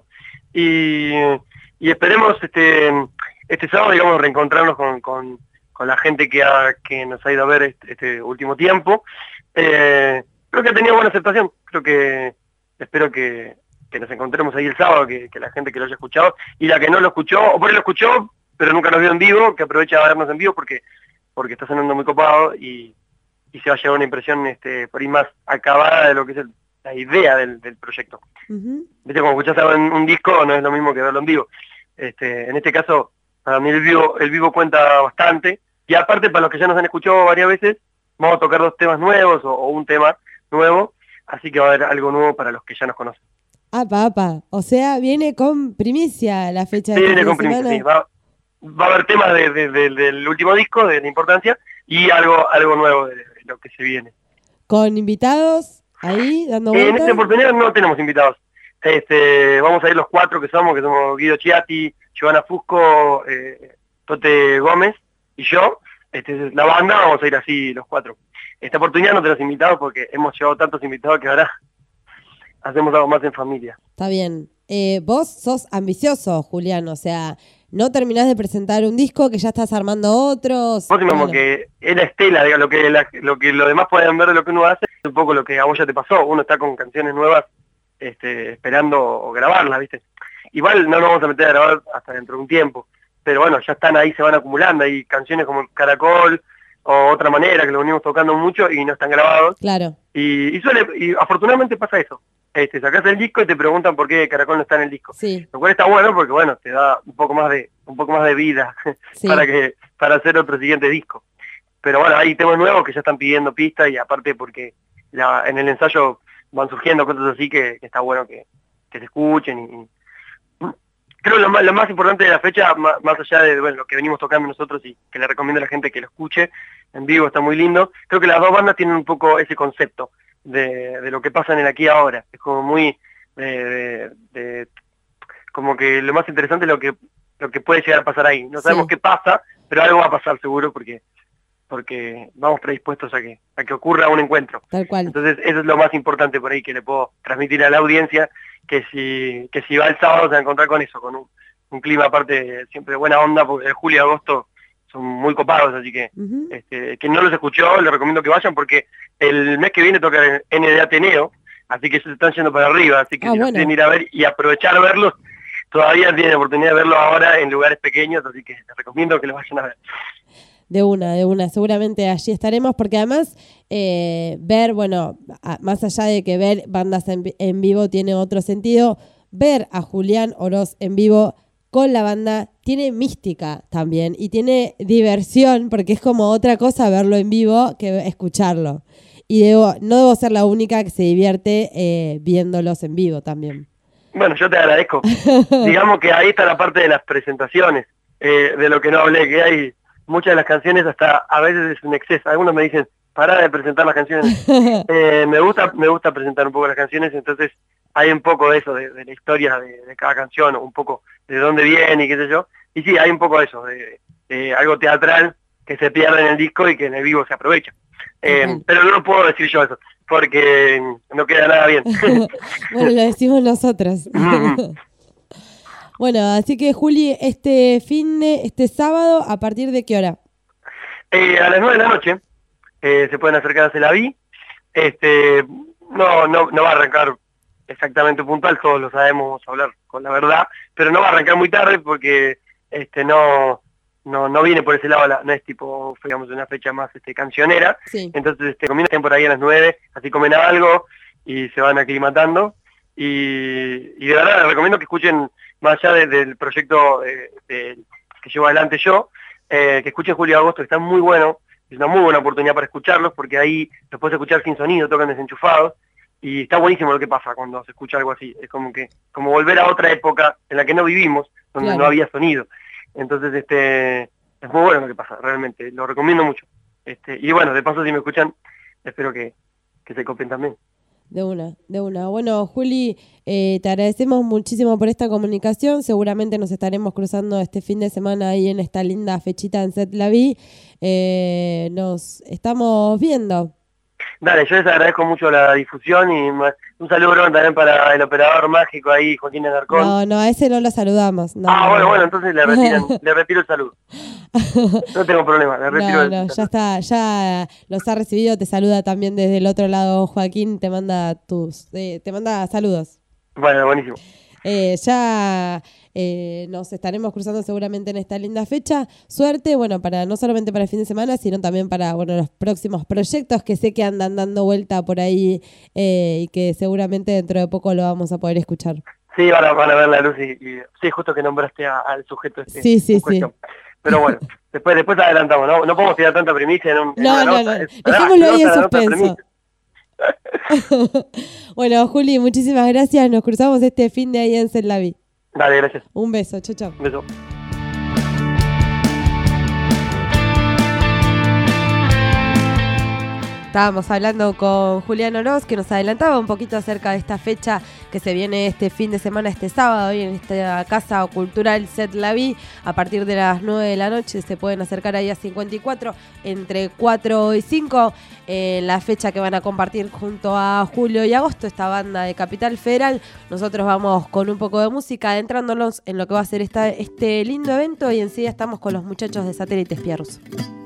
y esperemos este sábado, digamos, reencontrarnos con la gente que nos ha ido a ver este último tiempo. Creo que ha tenido buena aceptación, espero que nos encontremos ahí el sábado, que la gente que lo haya escuchado, y la que no lo escuchó, o por ahí lo escuchó, pero nunca nos vio en vivo, que aproveche a vernos en vivo porque está sonando muy copado y se va a llevar una impresión por ahí más acabada de lo que es la idea del proyecto. Uh-huh. Viste, como escuchás un disco, no es lo mismo que verlo en vivo. En este caso, para mí el vivo cuenta bastante, y aparte para los que ya nos han escuchado varias veces, vamos a tocar 2 temas nuevos o un tema nuevo, así que va a haber algo nuevo para los que ya nos conocen. Apa. O sea, viene con primicia la fecha Sí, de viene fin de con primicia, semana. sí. Va a haber temas del último disco, de la importancia, y algo nuevo de lo que se viene. Con invitados ahí, dando En vueltas. esta oportunidad no tenemos invitados. Vamos a ir los 4 que somos Guido Chiatti, Giovanna Fusco, Tote Gómez y yo. La banda, vamos a ir así los 4. Esta oportunidad no tenemos invitados porque hemos llevado tantos invitados que ahora hacemos algo más en familia. Está bien. Vos sos ambicioso, Julián, o sea, no terminás de presentar un disco que ya estás armando otros. Vos mismo Bueno, que es la estela, digamos, lo que los demás pueden ver de lo que uno hace, es un poco lo que a vos ya te pasó. Uno está con canciones nuevas esperando o grabarlas, ¿viste? Igual no nos vamos a meter a grabar hasta dentro de un tiempo, pero bueno, ya están ahí, se van acumulando. Hay canciones como Caracol o Otra Manera, que lo venimos tocando mucho y no están grabados. claro. Y afortunadamente pasa eso. Sacás el disco y te preguntan por qué Caracol no está en el disco. Sí, Lo cual está bueno porque bueno, te da un poco más de vida sí. para hacer otro siguiente disco. Pero bueno, hay temas nuevos que ya están pidiendo pistas y aparte porque en el ensayo van surgiendo cosas así que está bueno que se escuchen creo lo más importante de la fecha, más allá de lo que venimos tocando nosotros y que le recomiendo a la gente que lo escuche en vivo, está muy lindo. Creo que las dos bandas tienen un poco ese concepto de lo que pasa en el aquí y ahora. Es como muy como que lo más interesante es lo que puede llegar a pasar ahí. No sabemos qué pasa, pero algo va a pasar seguro porque vamos predispuestos a que ocurra un encuentro. Tal cual. Entonces eso es lo más importante por ahí que le puedo transmitir a la audiencia, que si va el sábado se va a encontrar con eso, con un clima aparte siempre de buena onda, porque julio y agosto son muy copados, así que Uh-huh. que no los escuchó, les recomiendo que vayan porque el mes que viene toca en ND Ateneo, así que ellos están yendo para arriba, así que si los quieren ir a ver y aprovechar verlos, todavía tienen la oportunidad de verlos ahora en lugares pequeños, así que les recomiendo que los vayan a ver. De una, seguramente allí estaremos, porque además ver, bueno, más allá de que ver bandas en vivo tiene otro sentido, ver a Julián Oroz en vivo con la banda tiene mística también y tiene diversión, porque es como otra cosa verlo en vivo que escucharlo. Y no debo ser la única que se divierte viéndolos en vivo también. Bueno, yo te agradezco. Digamos que ahí está la parte de las presentaciones, de lo que no hablé, que hay muchas de las canciones hasta a veces es un exceso. Algunos me dicen, pará de presentar las canciones. Me gusta presentar un poco las canciones, entonces hay un poco de eso, de la historia de cada canción, un poco de dónde viene y qué sé yo. Y sí, hay un poco de eso, de algo teatral que se pierde en el disco y que en el vivo se aprovecha. Ujú. Pero no lo puedo decir yo eso, porque no queda nada bien. Bueno, lo decimos nosotros. Bueno, así que Juli, este sábado, ¿a partir de qué hora? A las 9 de la noche se pueden acercar a Celaví. No va a arrancar exactamente puntual, todos lo sabemos, vamos a hablar con la verdad, pero no va a arrancar muy tarde porque no viene por ese lado, no es tipo, digamos, una fecha más cancionera. Sí. Entonces comienzan por ahí a las 9, así comen algo y se van aclimatando. Y de verdad les recomiendo que escuchen, más allá del proyecto que llevo adelante yo, que escuchen Julio y Agosto, que está muy bueno, es una muy buena oportunidad para escucharlos, porque ahí los puedes escuchar sin sonido, tocan desenchufados, y está buenísimo lo que pasa cuando se escucha algo así, es como volver a otra época en la que no vivimos, donde Claro. no había sonido. Entonces es muy bueno lo que pasa, realmente, lo recomiendo mucho. Y bueno, de paso si me escuchan, espero que se copen también. De una. Bueno, Juli, te agradecemos muchísimo por esta comunicación. Seguramente nos estaremos cruzando este fin de semana ahí en esta linda fechita en Celaví. Nos estamos viendo. Dale, yo les agradezco mucho la difusión y un saludo también para el operador mágico ahí, Joaquín Alarcón. No, a ese no lo saludamos. No, Bueno, entonces le retiro el saludo. No tengo problema, le retiro el saludo. ya está, ya los ha recibido, te saluda también desde el otro lado Joaquín, te manda saludos. Bueno, buenísimo. Nos estaremos cruzando seguramente en esta linda fecha. Suerte, bueno, no solamente para el fin de semana, sino también para los próximos proyectos que sé que andan dando vuelta por ahí y que seguramente dentro de poco lo vamos a poder escuchar. Sí, van a ver la luz y sí, justo que nombraste al sujeto Sí. Pero bueno, después adelantamos, ¿no? No podemos tirar tanta primicia en una nota. Dejémoslo ahí en suspenso. Bueno, Juli, muchísimas gracias. Nos cruzamos este fin de ahí en Celaví. Dale, gracias. Un beso, chau. Un beso. Estábamos hablando con Julián Oroz, que nos adelantaba un poquito acerca de esta fecha que se viene este fin de semana, este sábado, hoy en esta Casa Cultural Celaví. A partir de las 9 de la noche se pueden acercar ahí a 54, entre 4 y 5, la fecha que van a compartir junto a Julio y Agosto, esta banda de Capital Federal. Nosotros vamos con un poco de música, adentrándonos en lo que va a ser este lindo evento, y enseguida estamos con los muchachos de Satélites Pierrus.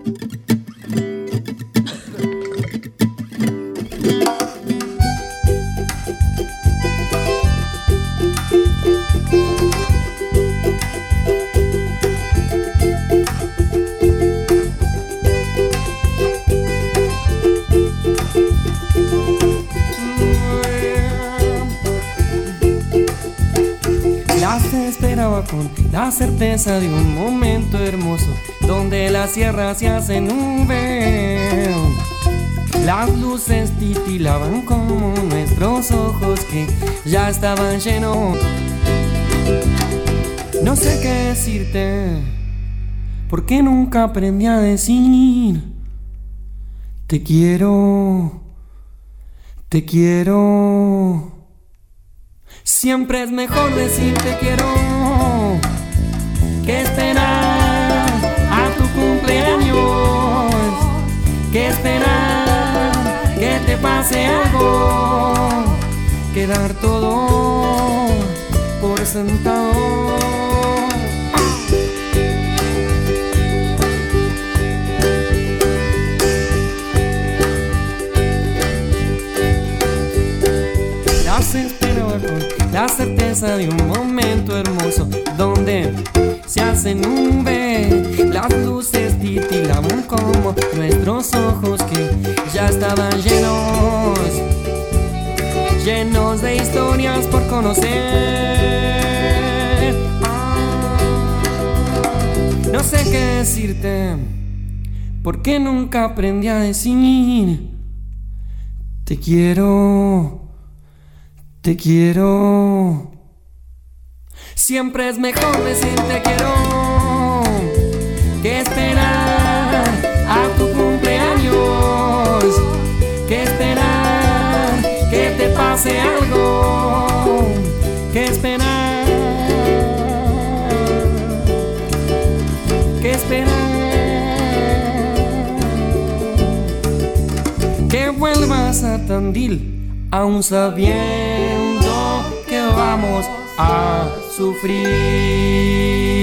Las esperaba con la certeza de un momento hermoso, donde la sierra se hace nube. Las luces titilaban como nuestros ojos que ya estaban llenos. No sé qué decirte, porque nunca aprendí a decir te quiero, te quiero. Siempre es mejor decir te quiero que esperar a tu cumpleaños, que esperar que te pase algo, que dar todo por sentado. Las esperaba con la certeza de un momento hermoso, donde se hace nube. Las luces titilaban como nuestros ojos que ya estaban llenos de historias por conocer. No sé qué decirte, porque nunca aprendí a decir te quiero, te quiero. Siempre es mejor decir te quiero que esperar a tu cumpleaños, que esperar que te pase algo, que esperar, que esperar. Tandil, aún sabiendo que vamos a sufrir.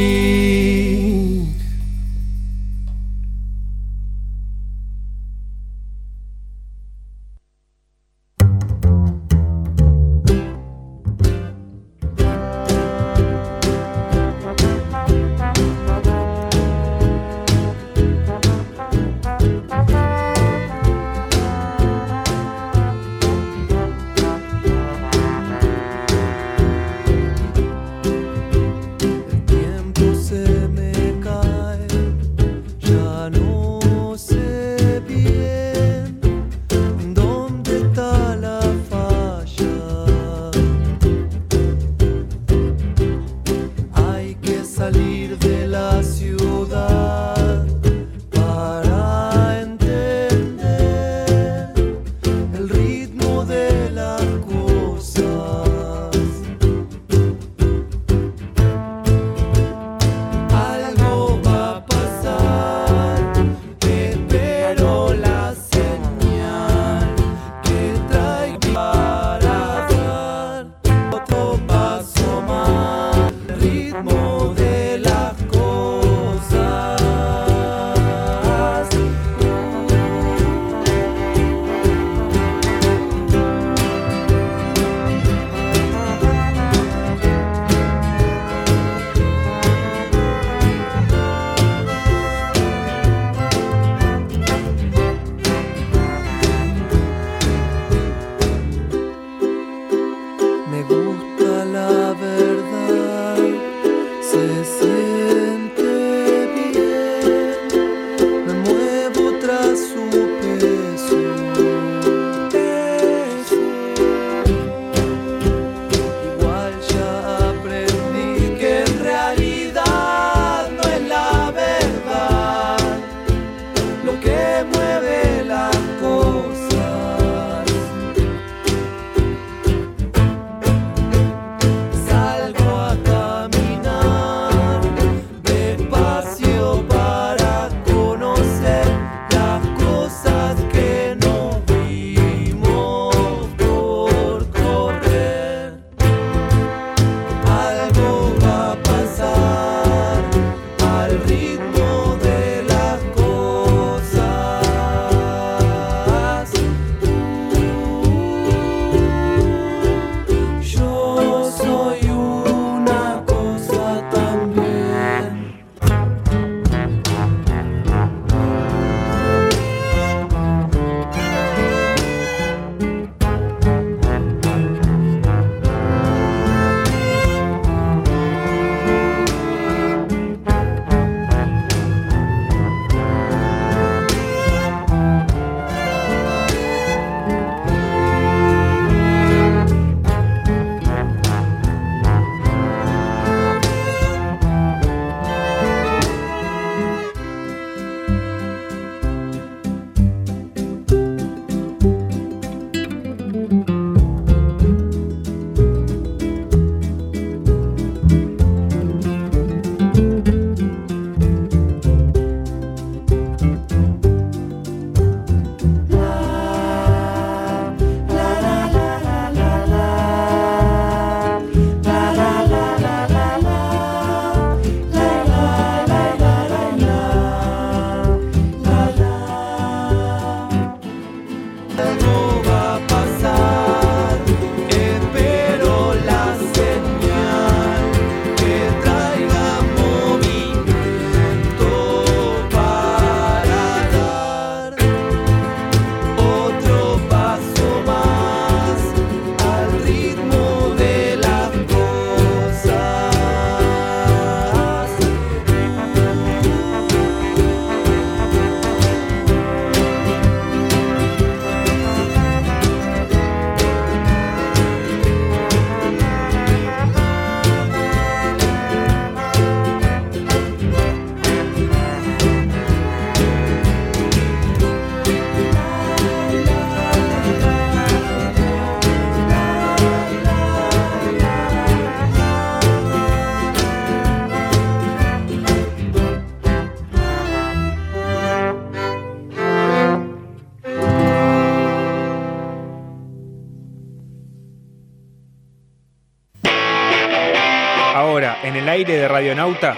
el aire de Radionauta.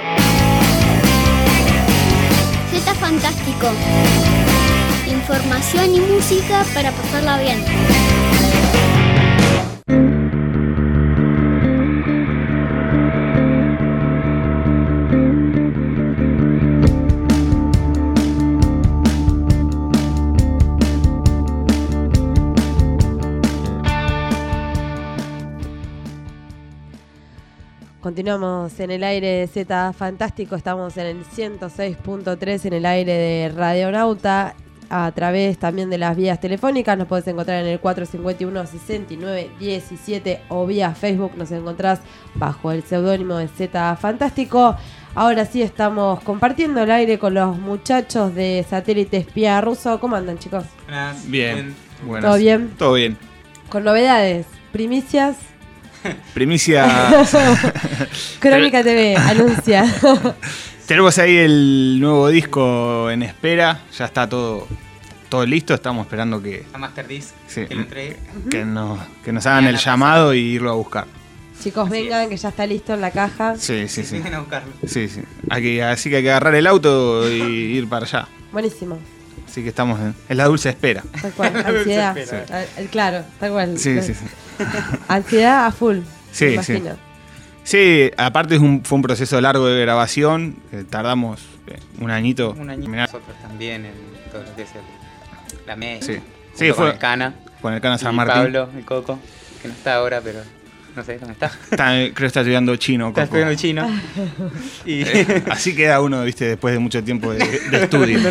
Z Fantástico. Información y música para pasarla bien. Continuamos en el aire de Z Fantástico, estamos en el 106.3 en el aire de Radionauta, a través también de las vías telefónicas, nos podés encontrar en el 451-6917 o vía Facebook, nos encontrás bajo el seudónimo de Z Fantástico. Ahora sí estamos compartiendo el aire con los muchachos de Satélite Espía Ruso. ¿Cómo andan, chicos? Bien. Buenas. ¿Todo bien? Todo bien. Con novedades, primicias. Primicia. Crónica TV, anuncia. Tenemos ahí el nuevo disco en espera. Ya está todo listo. Estamos esperando que a Master Disc, sí, que lo entregue. que nos hagan el llamado y irlo a buscar. Chicos, vengan, que ya está listo en la caja. Sí. Vengan a buscarlo. Sí. Así que hay que agarrar el auto y ir para allá. Buenísimo. Así que estamos en la dulce espera. Tal cual, ansiedad. Claro, tal cual. Sí. Ansiedad a full, Sí, me imagino. Sí, aparte fue un proceso largo de grabación. Tardamos un añito. Nosotros también en todo lo que es la mezcla. Sí, fue con el Cana San y Martín. Pablo, el Coco, que no está ahora, pero no sé dónde está. Creo que está estudiando chino. Está estudiando chino. Y así queda uno, viste, después de mucho tiempo de estudio.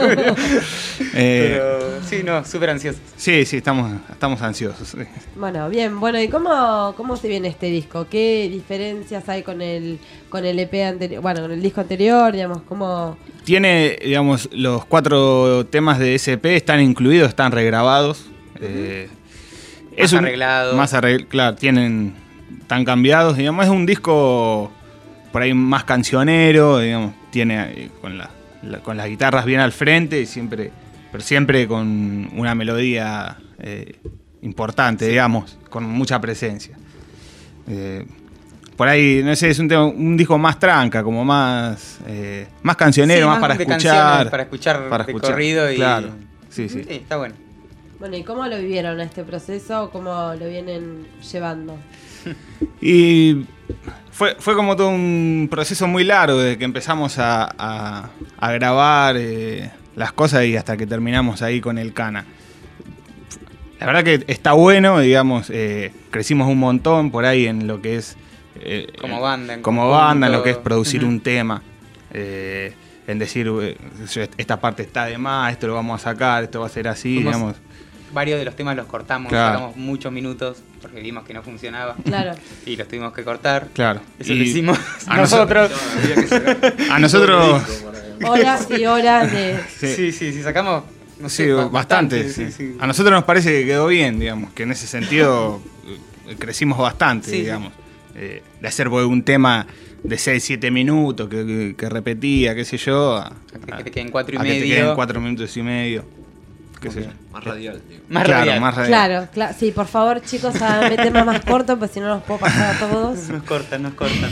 Pero sí, súper ansioso. Sí, estamos ansiosos. Bueno, bien. Bueno, ¿y cómo se viene este disco? ¿Qué diferencias hay con el EP anterior? Bueno, con el disco anterior, digamos, ¿cómo...? Tiene, digamos, los 4 temas de SP están incluidos, están regrabados. Más arreglados. Claro, están cambiados, digamos, es un disco por ahí más cancionero, digamos, tiene con las guitarras bien al frente, pero siempre con una melodía importante, digamos, con mucha presencia. Por ahí, no sé, es un disco más tranca, como más cancionero, más para escuchar. Para escuchar de corrido. Claro, sí, está bueno. Bueno, ¿y cómo lo vivieron este proceso? ¿Cómo lo vienen llevando? Y fue como todo un proceso muy largo desde que empezamos a grabar las cosas y hasta que terminamos ahí con el Cana. La verdad que está bueno, digamos, crecimos un montón por ahí en lo que es... como banda, en lo que es producir un tema. En decir, esta parte está de más, esto lo vamos a sacar, esto va a ser así, digamos. Varios de los temas los cortamos, sacamos muchos minutos porque vimos que no funcionaba. Claro. Y los tuvimos que cortar. Claro. Eso lo hicimos nosotros. A nosotros. Horas y horas de. Sí, sacamos. No sé, bastante. Sí. A nosotros nos parece que quedó bien, digamos, que en ese sentido crecimos bastante, digamos. De hacer un tema de 6-7 minutos que repetía, qué sé yo. Que te queden 4 y medio. Que te queden 4 minutos y medio. Más radial, tío. Más radial. Claro. Sí, por favor, chicos, háganme temas más cortos, pues si no los puedo pasar a todos. Nos cortan.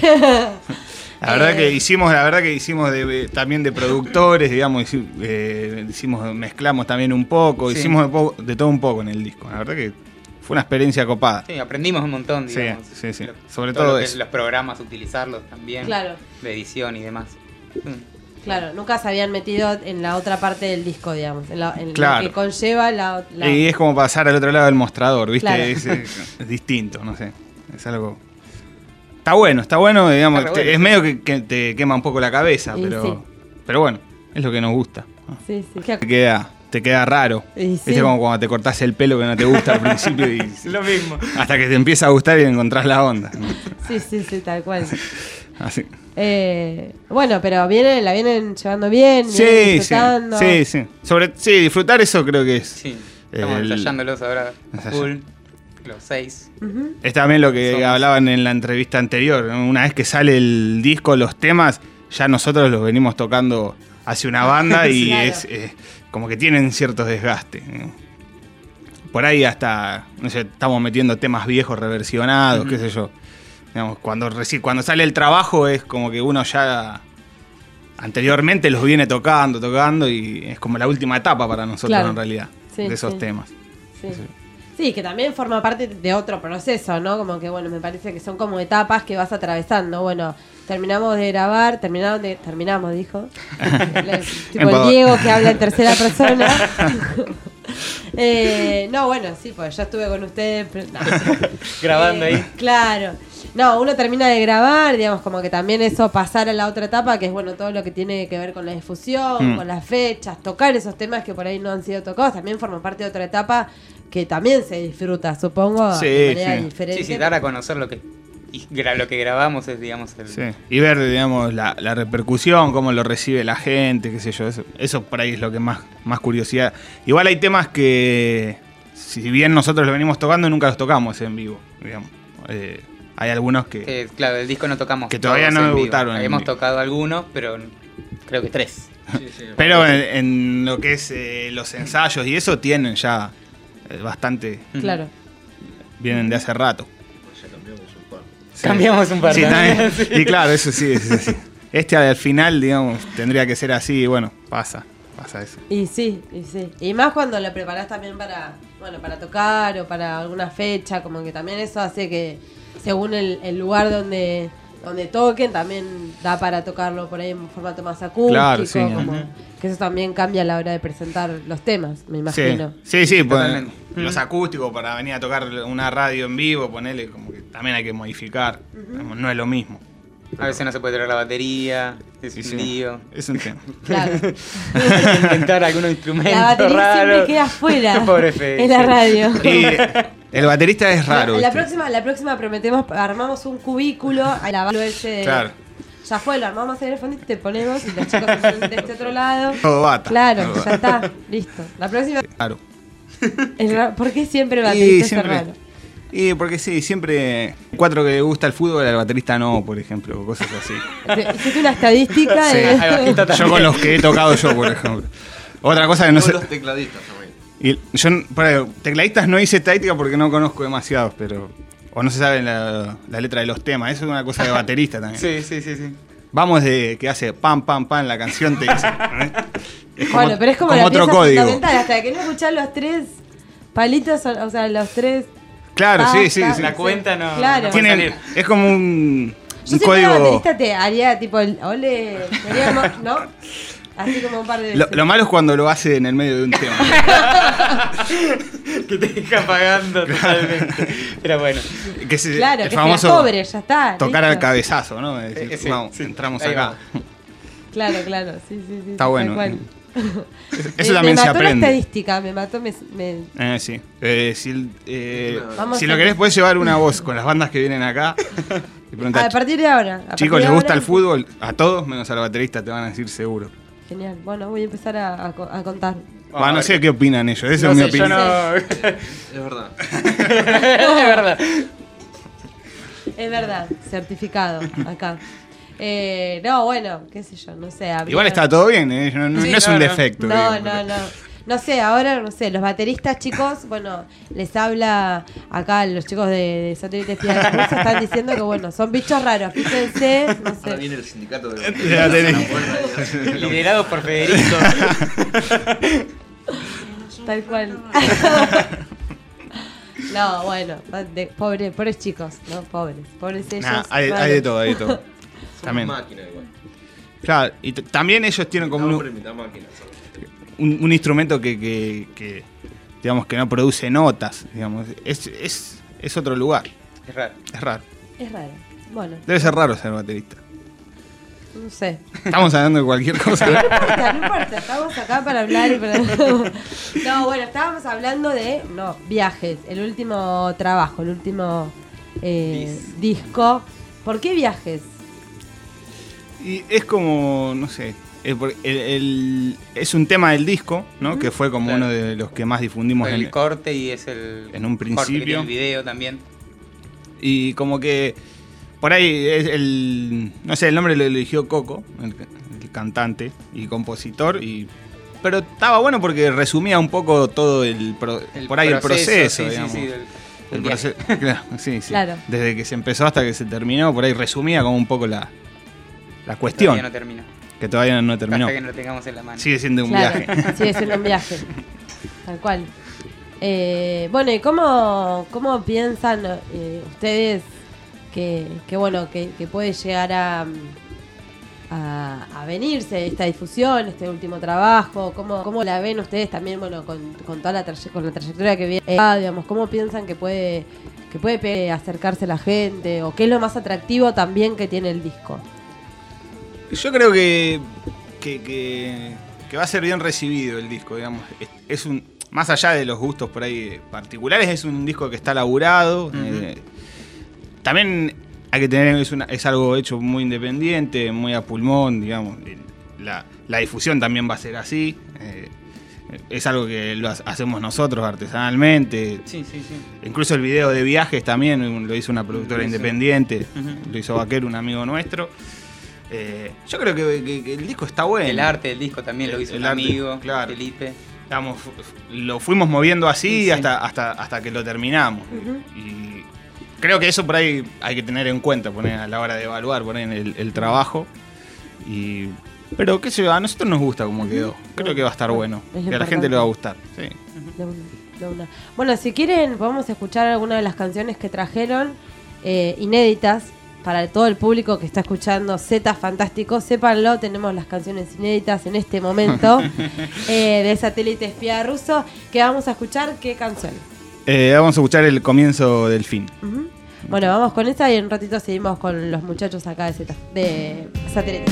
La verdad que hicimos también de productores, digamos, mezclamos también un poco, hicimos de todo un poco en el disco. La verdad que fue una experiencia copada. Sí, aprendimos un montón, digamos. Sí. Sobre todo eso. Los programas, utilizarlos también. Claro. De edición y demás. Claro, nunca se habían metido en la otra parte del disco, digamos, en lo claro. que conlleva la... Y es como pasar al otro lado del mostrador, ¿viste? Claro. Es distinto, no sé. Es algo... Está bueno, digamos. Es medio que te quema un poco la cabeza, pero bueno, es lo que nos gusta. Sí. Te queda raro. Es como cuando te cortás el pelo que no te gusta al principio y es lo mismo. Hasta que te empieza a gustar y encontrás la onda. Sí, tal cual. Así. Bueno, pero la vienen llevando bien, disfrutando. Sí, disfrutar eso creo que es. Sí, estamos ensayándolos ahora full, los 6. Es también lo que hablaban en la entrevista anterior, ¿no? Una vez que sale el disco, los temas, ya nosotros los venimos tocando hacia una banda y claro. Es como que tienen ciertos desgastes, ¿no? Por ahí hasta, no sé, estamos metiendo temas viejos reversionados, qué sé yo. Digamos, cuando sale el trabajo es como que uno ya anteriormente los viene tocando y es como la última etapa para nosotros, claro, en realidad, de esos temas. Sí. Sí, que también forma parte de otro proceso, ¿no? Como que, bueno, me parece que son como etapas que vas atravesando. Bueno, terminamos de grabar, terminamos, dijo. Tipo el Diego que habla en tercera persona. No, bueno, sí, pues ya estuve con ustedes. No. Grabando ahí. Claro. No, uno termina de grabar, digamos, como que también eso pasar a la otra etapa, que es, bueno, todo lo que tiene que ver con la difusión, con las fechas, tocar esos temas que por ahí no han sido tocados, también forman parte de otra etapa que también se disfruta, supongo, de manera diferente. Sí, dar a conocer lo que grabamos es, digamos, Sí. Y ver, digamos, la repercusión, cómo lo recibe la gente, qué sé yo, eso por ahí es lo que más curiosidad. Igual hay temas que, si bien nosotros los venimos tocando, nunca los tocamos en vivo, digamos. Hay algunos que... claro, el disco no tocamos que todavía no debutaron. Habíamos tocado algunos, pero creo que 3. Sí, pero en lo que es los ensayos y eso tienen ya bastante... Claro. Vienen de hace rato. Ya cambiamos un par. Sí. Cambiamos un par. Sí, también. Sí. Y claro, eso sí, es así. Al final, digamos, tendría que ser así y bueno, pasa eso. Y sí. Y más cuando lo preparás también para tocar o para alguna fecha, como que también eso hace que según el lugar donde toquen, también da para tocarlo por ahí en formato más acústico, claro, sí, que eso también cambia a la hora de presentar los temas, me imagino. Sí, pues, los acústicos para venir a tocar una radio en vivo, ponerle como que también hay que modificar, no es lo mismo. A veces no se puede traer la batería, es un lío. Es un tema. Claro. Hay que inventar algún instrumento la batería raro. Siempre queda afuera Pobre Fede, en la radio. Y el baterista es raro. La próxima prometemos, armamos un cubículo, a la ese. Claro. Ya fue, lo armamos en el fondo y te ponemos y los chicos están de este otro lado. Todo bata. Claro, ya está, listo. La próxima. Claro. ¿Por qué siempre el baterista es raro? Y porque sí, siempre 4 que le gusta el fútbol, al baterista no, por ejemplo, cosas así. Hiciste una estadística sí. Yo con los que he tocado yo, por ejemplo. Otra cosa que no sé. Los tecladistas también. Y yo, tecladistas no hice estadística porque no conozco demasiados, pero... O no se sabe la letra de los temas, eso es una cosa de baterista también. Sí. Vamos de que hace pam, pam, pam, la canción te dice. Es como, bueno, pero es como la otro pieza código. Fundamental, hasta que no escuchás los 3 palitos, o sea, los 3... Claro, sí. La cuenta no. Claro. Tienen, es como un código. Yo baterista te haría tipo ole, ¿no? Así como un par de veces. Lo malo es cuando lo hace en el medio de un tema. Que te deja pagando totalmente. Pero bueno. Claro, que famoso pobre, ya está. Tocar listo. al cabezazo, ¿no? Decir, vamos, entramos acá. Claro, sí. Está bueno. Eso también se aprende. Me mató la estadística, me mató. Sí. Si lo querés, podés llevar una voz con las bandas que vienen acá. Y preguntar, a partir de ahora. Chicos, ¿les gusta el fútbol? A todos, menos al baterista, te van a decir seguro. Genial. Bueno, voy a empezar a contar. No sé qué opinan ellos. Esa es mi opinión. Es verdad. Es verdad. Es verdad. Certificado acá. No, bueno, qué sé yo, no sé. Igual está todo bien, no es un defecto. No. No sé, ahora, no sé, los bateristas, chicos, bueno, les habla acá los chicos de Satélite Espía de Curso, están diciendo que, bueno, son bichos raros, fíjense, no sé. Ahora viene el sindicato de bateristas. Liderado por Federico. Tal cual. No, bueno, pobres chicos, ¿no? Pobres ellos. Hay de todo. También. Máquina igual. Claro, y también ellos tienen como un instrumento que digamos que no produce notas, digamos, es otro lugar. Es raro. Bueno. Debe ser raro ser baterista. No sé. Estamos hablando de cualquier cosa. No importa, estamos acá para hablar y para... No, bueno, estábamos hablando de viajes, el último trabajo, el último disco. ¿Por qué viajes? Y es como, no sé, es un tema del disco, ¿no? Que fue como uno de los que más difundimos el corte y es en un principio. El video también. Y como que por ahí no sé, el nombre lo eligió Coco, el cantante y compositor, pero estaba bueno porque resumía un poco todo el proceso, digamos. Sí, El proceso, claro, sí. Claro. Desde que se empezó hasta que se terminó, por ahí resumía como un poco la cuestión. Todavía no terminó. Que todavía no terminó. Hasta que no lo tengamos en la mano. Sigue siendo un Claro, viaje. sigue siendo un viaje. Tal cual. Bueno, ¿y cómo piensan ustedes que puede llegar a venirse esta difusión, este último trabajo? ¿Cómo la ven ustedes también, bueno, con toda la trayectoria que viene? Digamos, ¿cómo piensan que puede acercarse la gente? ¿O qué es lo más atractivo también que tiene el disco? Yo creo que va a ser bien recibido el disco, digamos. Es un, más allá de los gustos por ahí particulares, es un disco que está laburado. También hay que tener, es algo hecho muy independiente, muy a pulmón, digamos. La difusión también va a ser así. Es algo que lo hacemos nosotros artesanalmente. Sí. Incluso el video de viajes también lo hizo una productora independiente. Lo hizo Vaquero, un amigo nuestro. Yo creo que el disco está bueno. El arte del disco también lo hizo un amigo, claro. Felipe. Digamos, lo fuimos moviendo así hasta que lo terminamos. Y creo que eso por ahí hay que tener en cuenta, poner a la hora de evaluar, poner el trabajo. Pero qué sé yo, a nosotros nos gusta como quedó. Creo que va a estar bueno. Que a la gente le va a gustar. Sí. De una. Bueno, si quieren podemos escuchar alguna de las canciones que trajeron, inéditas, para todo el público que está escuchando Zeta Fantástico. Sépanlo, tenemos las canciones inéditas en este momento de Satélite Espía Ruso. ¿Qué vamos a escuchar? ¿Qué canción? Vamos a escuchar el comienzo del fin. Bueno, vamos con esta y en un ratito seguimos con los muchachos acá de Satélite.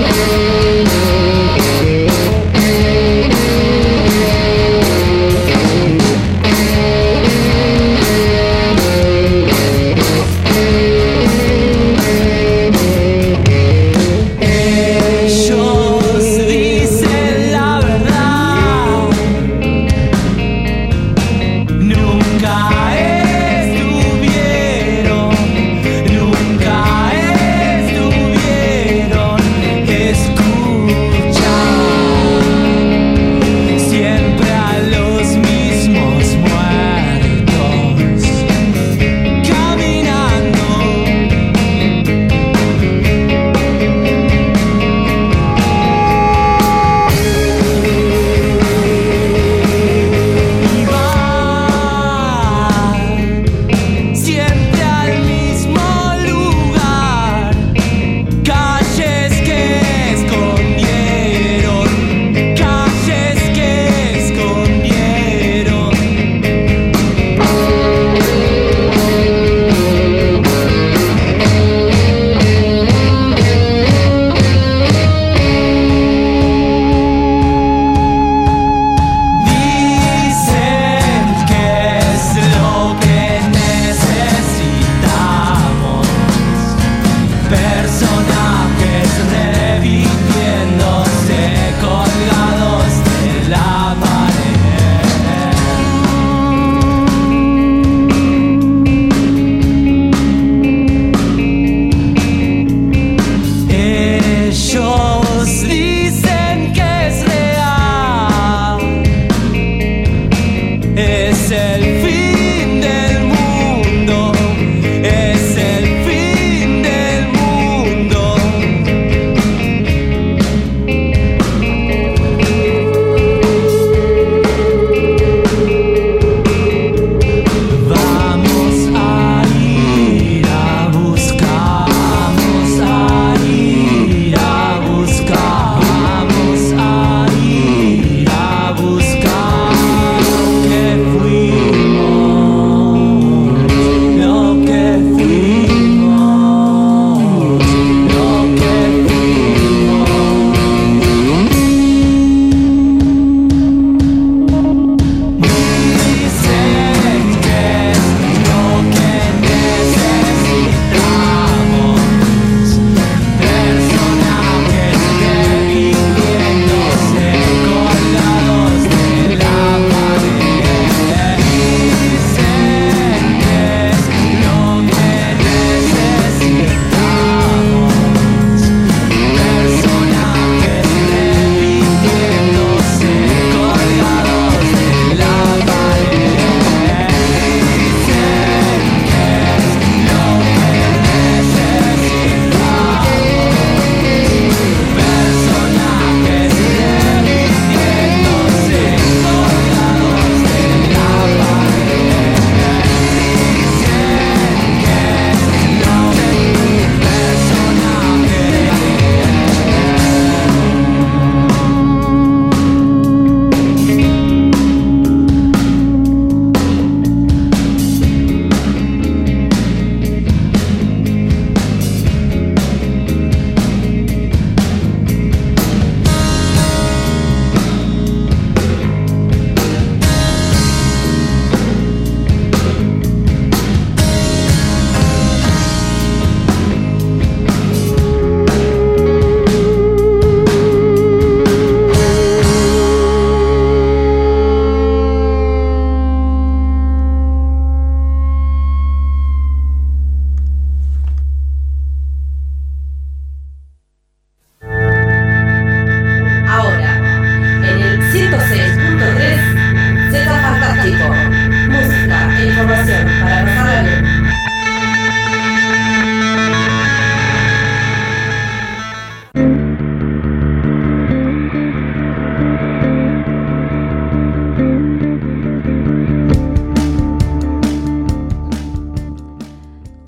Thank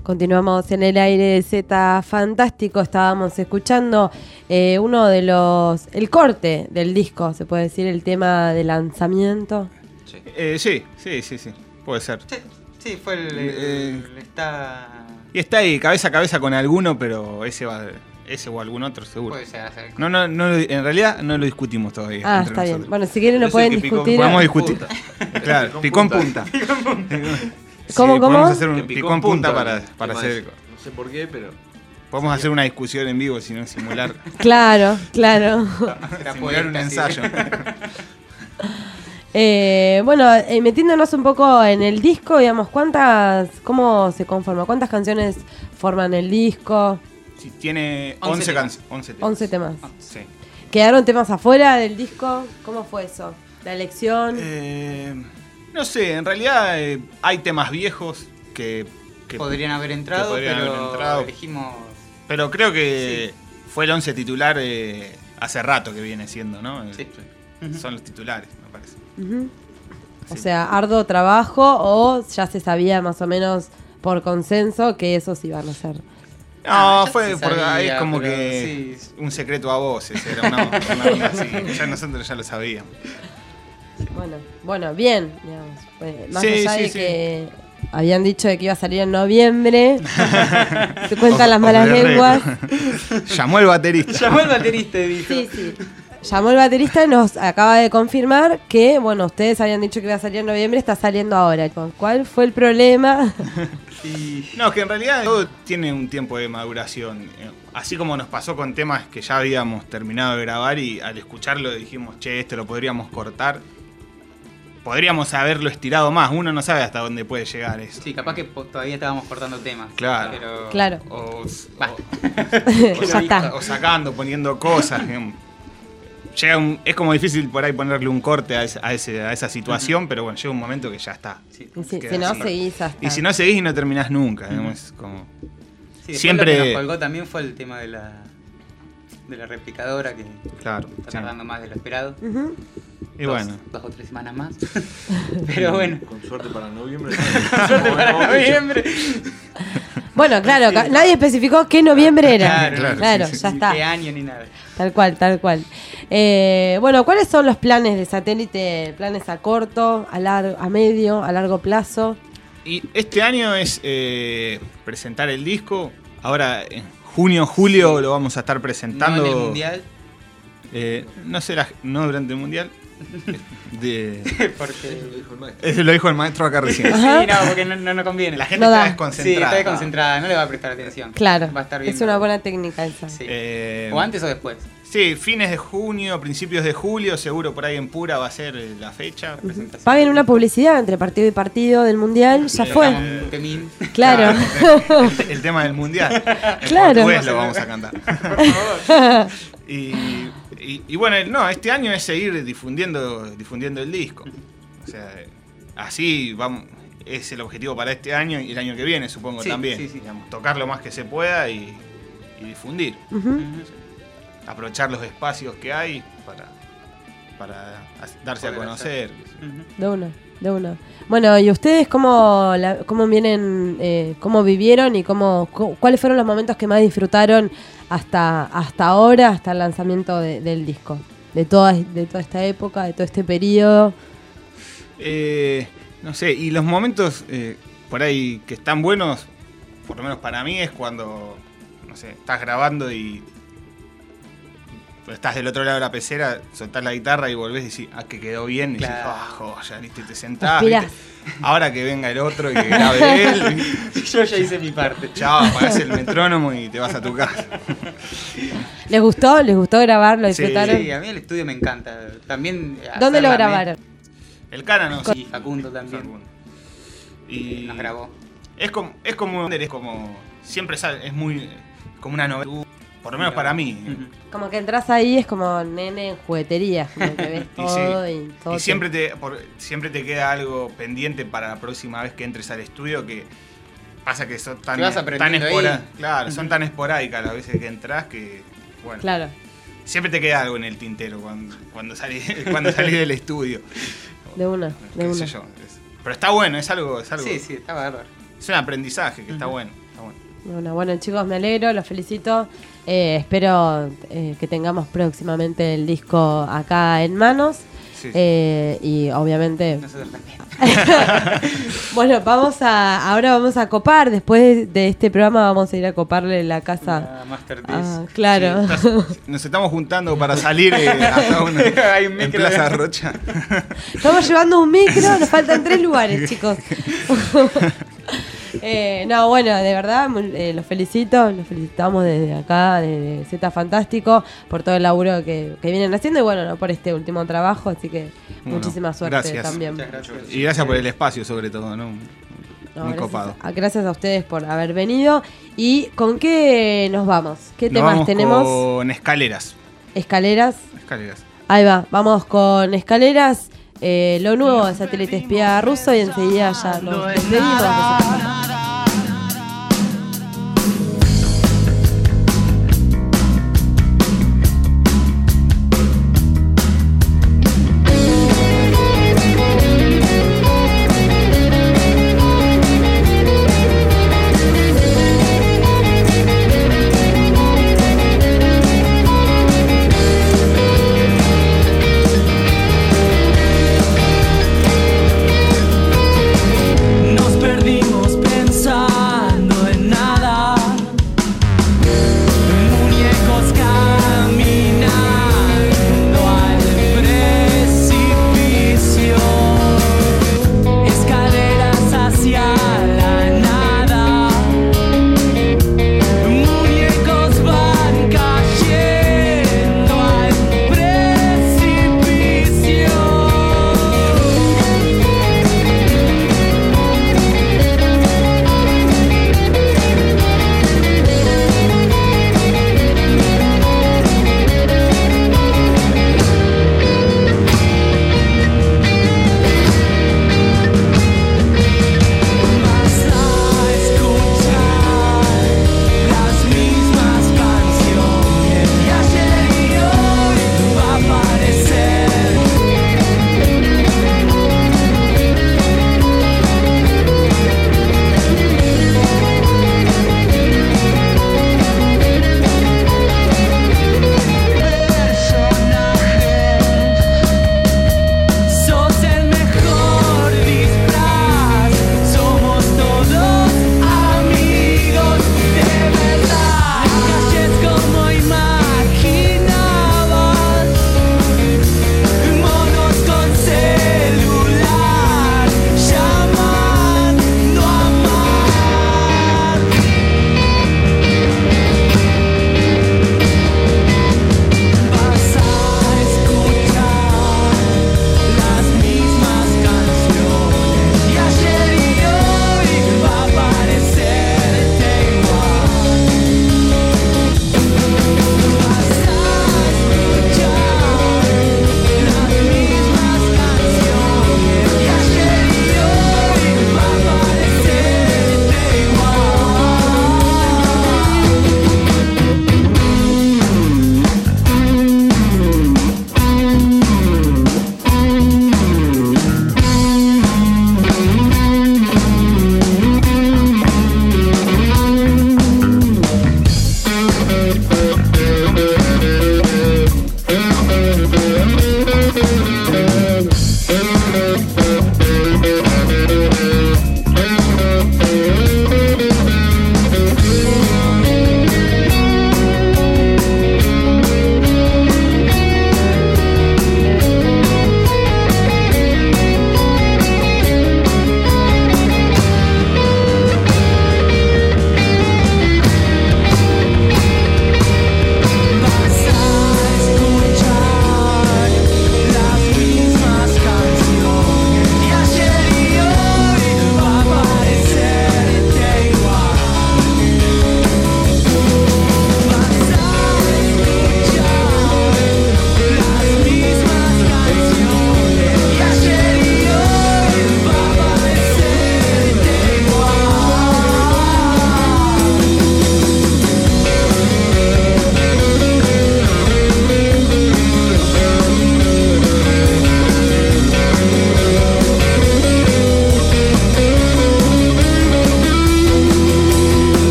Continuamos en el aire de Z Fantástico. Estábamos escuchando uno de el corte del disco, se puede decir, el tema de lanzamiento. Sí, puede ser. Sí, fue el está... Y está ahí, cabeza a cabeza con alguno, pero ese o algún otro seguro. Puede ser. No, en realidad no lo discutimos todavía. Ah, está bien. Bueno, si quieren lo pueden discutir. Podemos discutir. Claro, picó en punta. ¿Cómo? Podemos hacer un picó en punta para hacer... No sé por qué, pero... Podemos hacer una discusión en vivo, si no simular. Claro. Simular un ensayo. Bueno, metiéndonos un poco en el disco, digamos, ¿cómo se conforma? ¿Cuántas canciones forman el disco? Sí, tiene 11 temas. 11 temas. Sí. ¿Quedaron temas afuera del disco? ¿Cómo fue eso? ¿La elección? No sé, en realidad hay temas viejos que podrían haber entrado, pero elegimos... Pero creo que fue el 11 titular hace rato que viene siendo, ¿no? Sí. Son los titulares, me parece. O sea, arduo trabajo, o ya se sabía más o menos por consenso que esos iban a ser. No, fue porque ahí es como que un secreto a voces, era una onda así, ya nosotros ya lo sabíamos. Bueno, bien, digamos. Más allá de que habían dicho de que iba a salir en noviembre, se cuentan las malas lenguas. Llamó el baterista. Dijo. Sí. Llamó el baterista y nos acaba de confirmar que, bueno, ustedes habían dicho que iba a salir en noviembre, está saliendo ahora. ¿Cuál fue el problema? No, que en realidad todo tiene un tiempo de maduración. Así como nos pasó con temas que ya habíamos terminado de grabar y al escucharlo dijimos, esto lo podríamos cortar. Podríamos haberlo estirado más, uno no sabe hasta dónde puede llegar eso. Sí, capaz que todavía estábamos cortando temas. Claro. Pero... Claro. Ya está. O sacando, poniendo cosas. Es como difícil por ahí ponerle un corte a esa situación, pero bueno, llega un momento que ya está. Si no seguís hasta... Y si no seguís y no terminás nunca. Es como... Siempre... Lo que nos colgó también fue el tema de la replicadora, que está tardando más de lo esperado. Y bueno. 2 o 3 semanas más. Pero bueno. Con suerte para noviembre. Bueno, claro, nadie especificó qué noviembre era. Claro, ya está. Qué año ni nada. Tal cual. Bueno, ¿cuáles son los planes de Satélite? ¿Planes a corto, a medio, a largo plazo? Y este año es presentar el disco. Ahora en junio, julio lo vamos a estar presentando. ¿No en el Mundial? No durante el Mundial. Porque eso lo dijo el maestro acá recién. Sí, porque no conviene. La gente está desconcentrada. Sí, está desconcentrada, no le va a prestar atención. Claro, va a estar bien. Es una buena técnica esa. Sí. ¿O antes o después? Sí, fines de junio, principios de julio, seguro por ahí en Pura va a ser la fecha. Paguen una publicidad entre partido y partido del Mundial, ya fue. Claro. El tema del Mundial. Claro. Después lo vamos a cantar. Por favor. Y bueno, este año es seguir difundiendo el disco. O sea, así vamos, es el objetivo para este año y el año que viene, supongo también. Sí. Digamos, tocar lo más que se pueda y difundir. Aprovechar los espacios que hay para darse a conocer. De una. Bueno, ¿y ustedes cómo vienen, cómo vivieron y cuáles fueron los momentos que más disfrutaron hasta ahora, hasta el lanzamiento del disco? De toda esta época, de todo este periodo. No sé, y los momentos por ahí que están buenos, por lo menos para mí, es cuando, no sé, estás grabando y estás del otro lado de la pecera, soltás la guitarra y volvés y decís, que quedó bien, y dices, joya, ¿viste? Te sentás, ¿viste? Ahora que venga el otro y que grabe él. Yo ya hice mi parte. Chao, apagás el metrónomo y te vas a tu casa. ¿Les gustó? ¿Les gustó grabarlo? ¿Disfrutaron? Sí, a mí el estudio me encanta. También. ¿Dónde lo grabaron? El Cánanos. Y Facundo también. Y nos grabó. Es como siempre sale, es muy como una novela. Por lo menos para mí. Como que entras ahí, es como nene en juguetería, como que ves todo y todo. Y siempre te queda algo pendiente para la próxima vez que entres al estudio, que pasa que son tan esporádicas. Claro, son tan esporádicas las veces que entras que, bueno. Claro. Siempre te queda algo en el tintero cuando salís del estudio. De una. Sé yo. Pero está bueno, es algo. Sí, está bárbaro. Es un aprendizaje que está bueno. Bueno, chicos, me alegro, los felicito. Espero que tengamos próximamente el disco acá en manos. Sí. Y obviamente bueno, ahora vamos a copar. Después de este programa vamos a ir a coparle la casa claro. Sí, nos estamos juntando para salir acá en Plaza Rocha. Estamos llevando un micro. Nos faltan 3 lugares, chicos. No, bueno, de verdad los felicitamos desde acá, desde Zeta Fantástico, por todo el laburo que vienen haciendo y bueno, no por este último trabajo, así que muchísima suerte. Gracias. También. Gracias. Y gracias por el espacio sobre todo, ¿no? Muy copado. Gracias a ustedes por haber venido. ¿Y con qué nos vamos? ¿Qué temas tenemos? Con Escaleras. ¿Escaleras? Escaleras. Ahí va, vamos con Escaleras, lo nuevo de Satélite Espía Ruso y enseguida ya nos despedimos. Nos perdimos, pero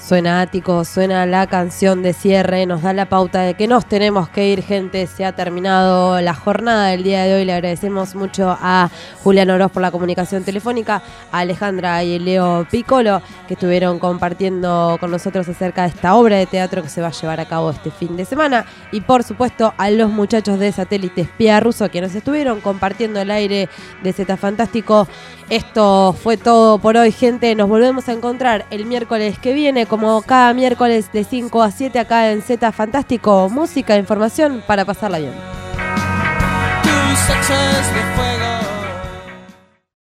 Suena Ático, suena la canción de cierre, nos da la pauta de que nos tenemos que ir, gente. Se ha terminado la jornada del día de hoy. Le agradecemos mucho a Julián Oroz por la comunicación telefónica, a Alejandra y Leo Piccolo, que estuvieron compartiendo con nosotros acerca de esta obra de teatro que se va a llevar a cabo este fin de semana. Y por supuesto a los muchachos de Satélite Espía Ruso, que nos estuvieron compartiendo el aire de Zeta Fantástico. Esto fue todo por hoy, gente. Nos volvemos a encontrar el miércoles que viene, como cada miércoles de 5 a 7 acá en Zeta Fantástico. Música, información para pasarla bien. Tu sexo es de fuego.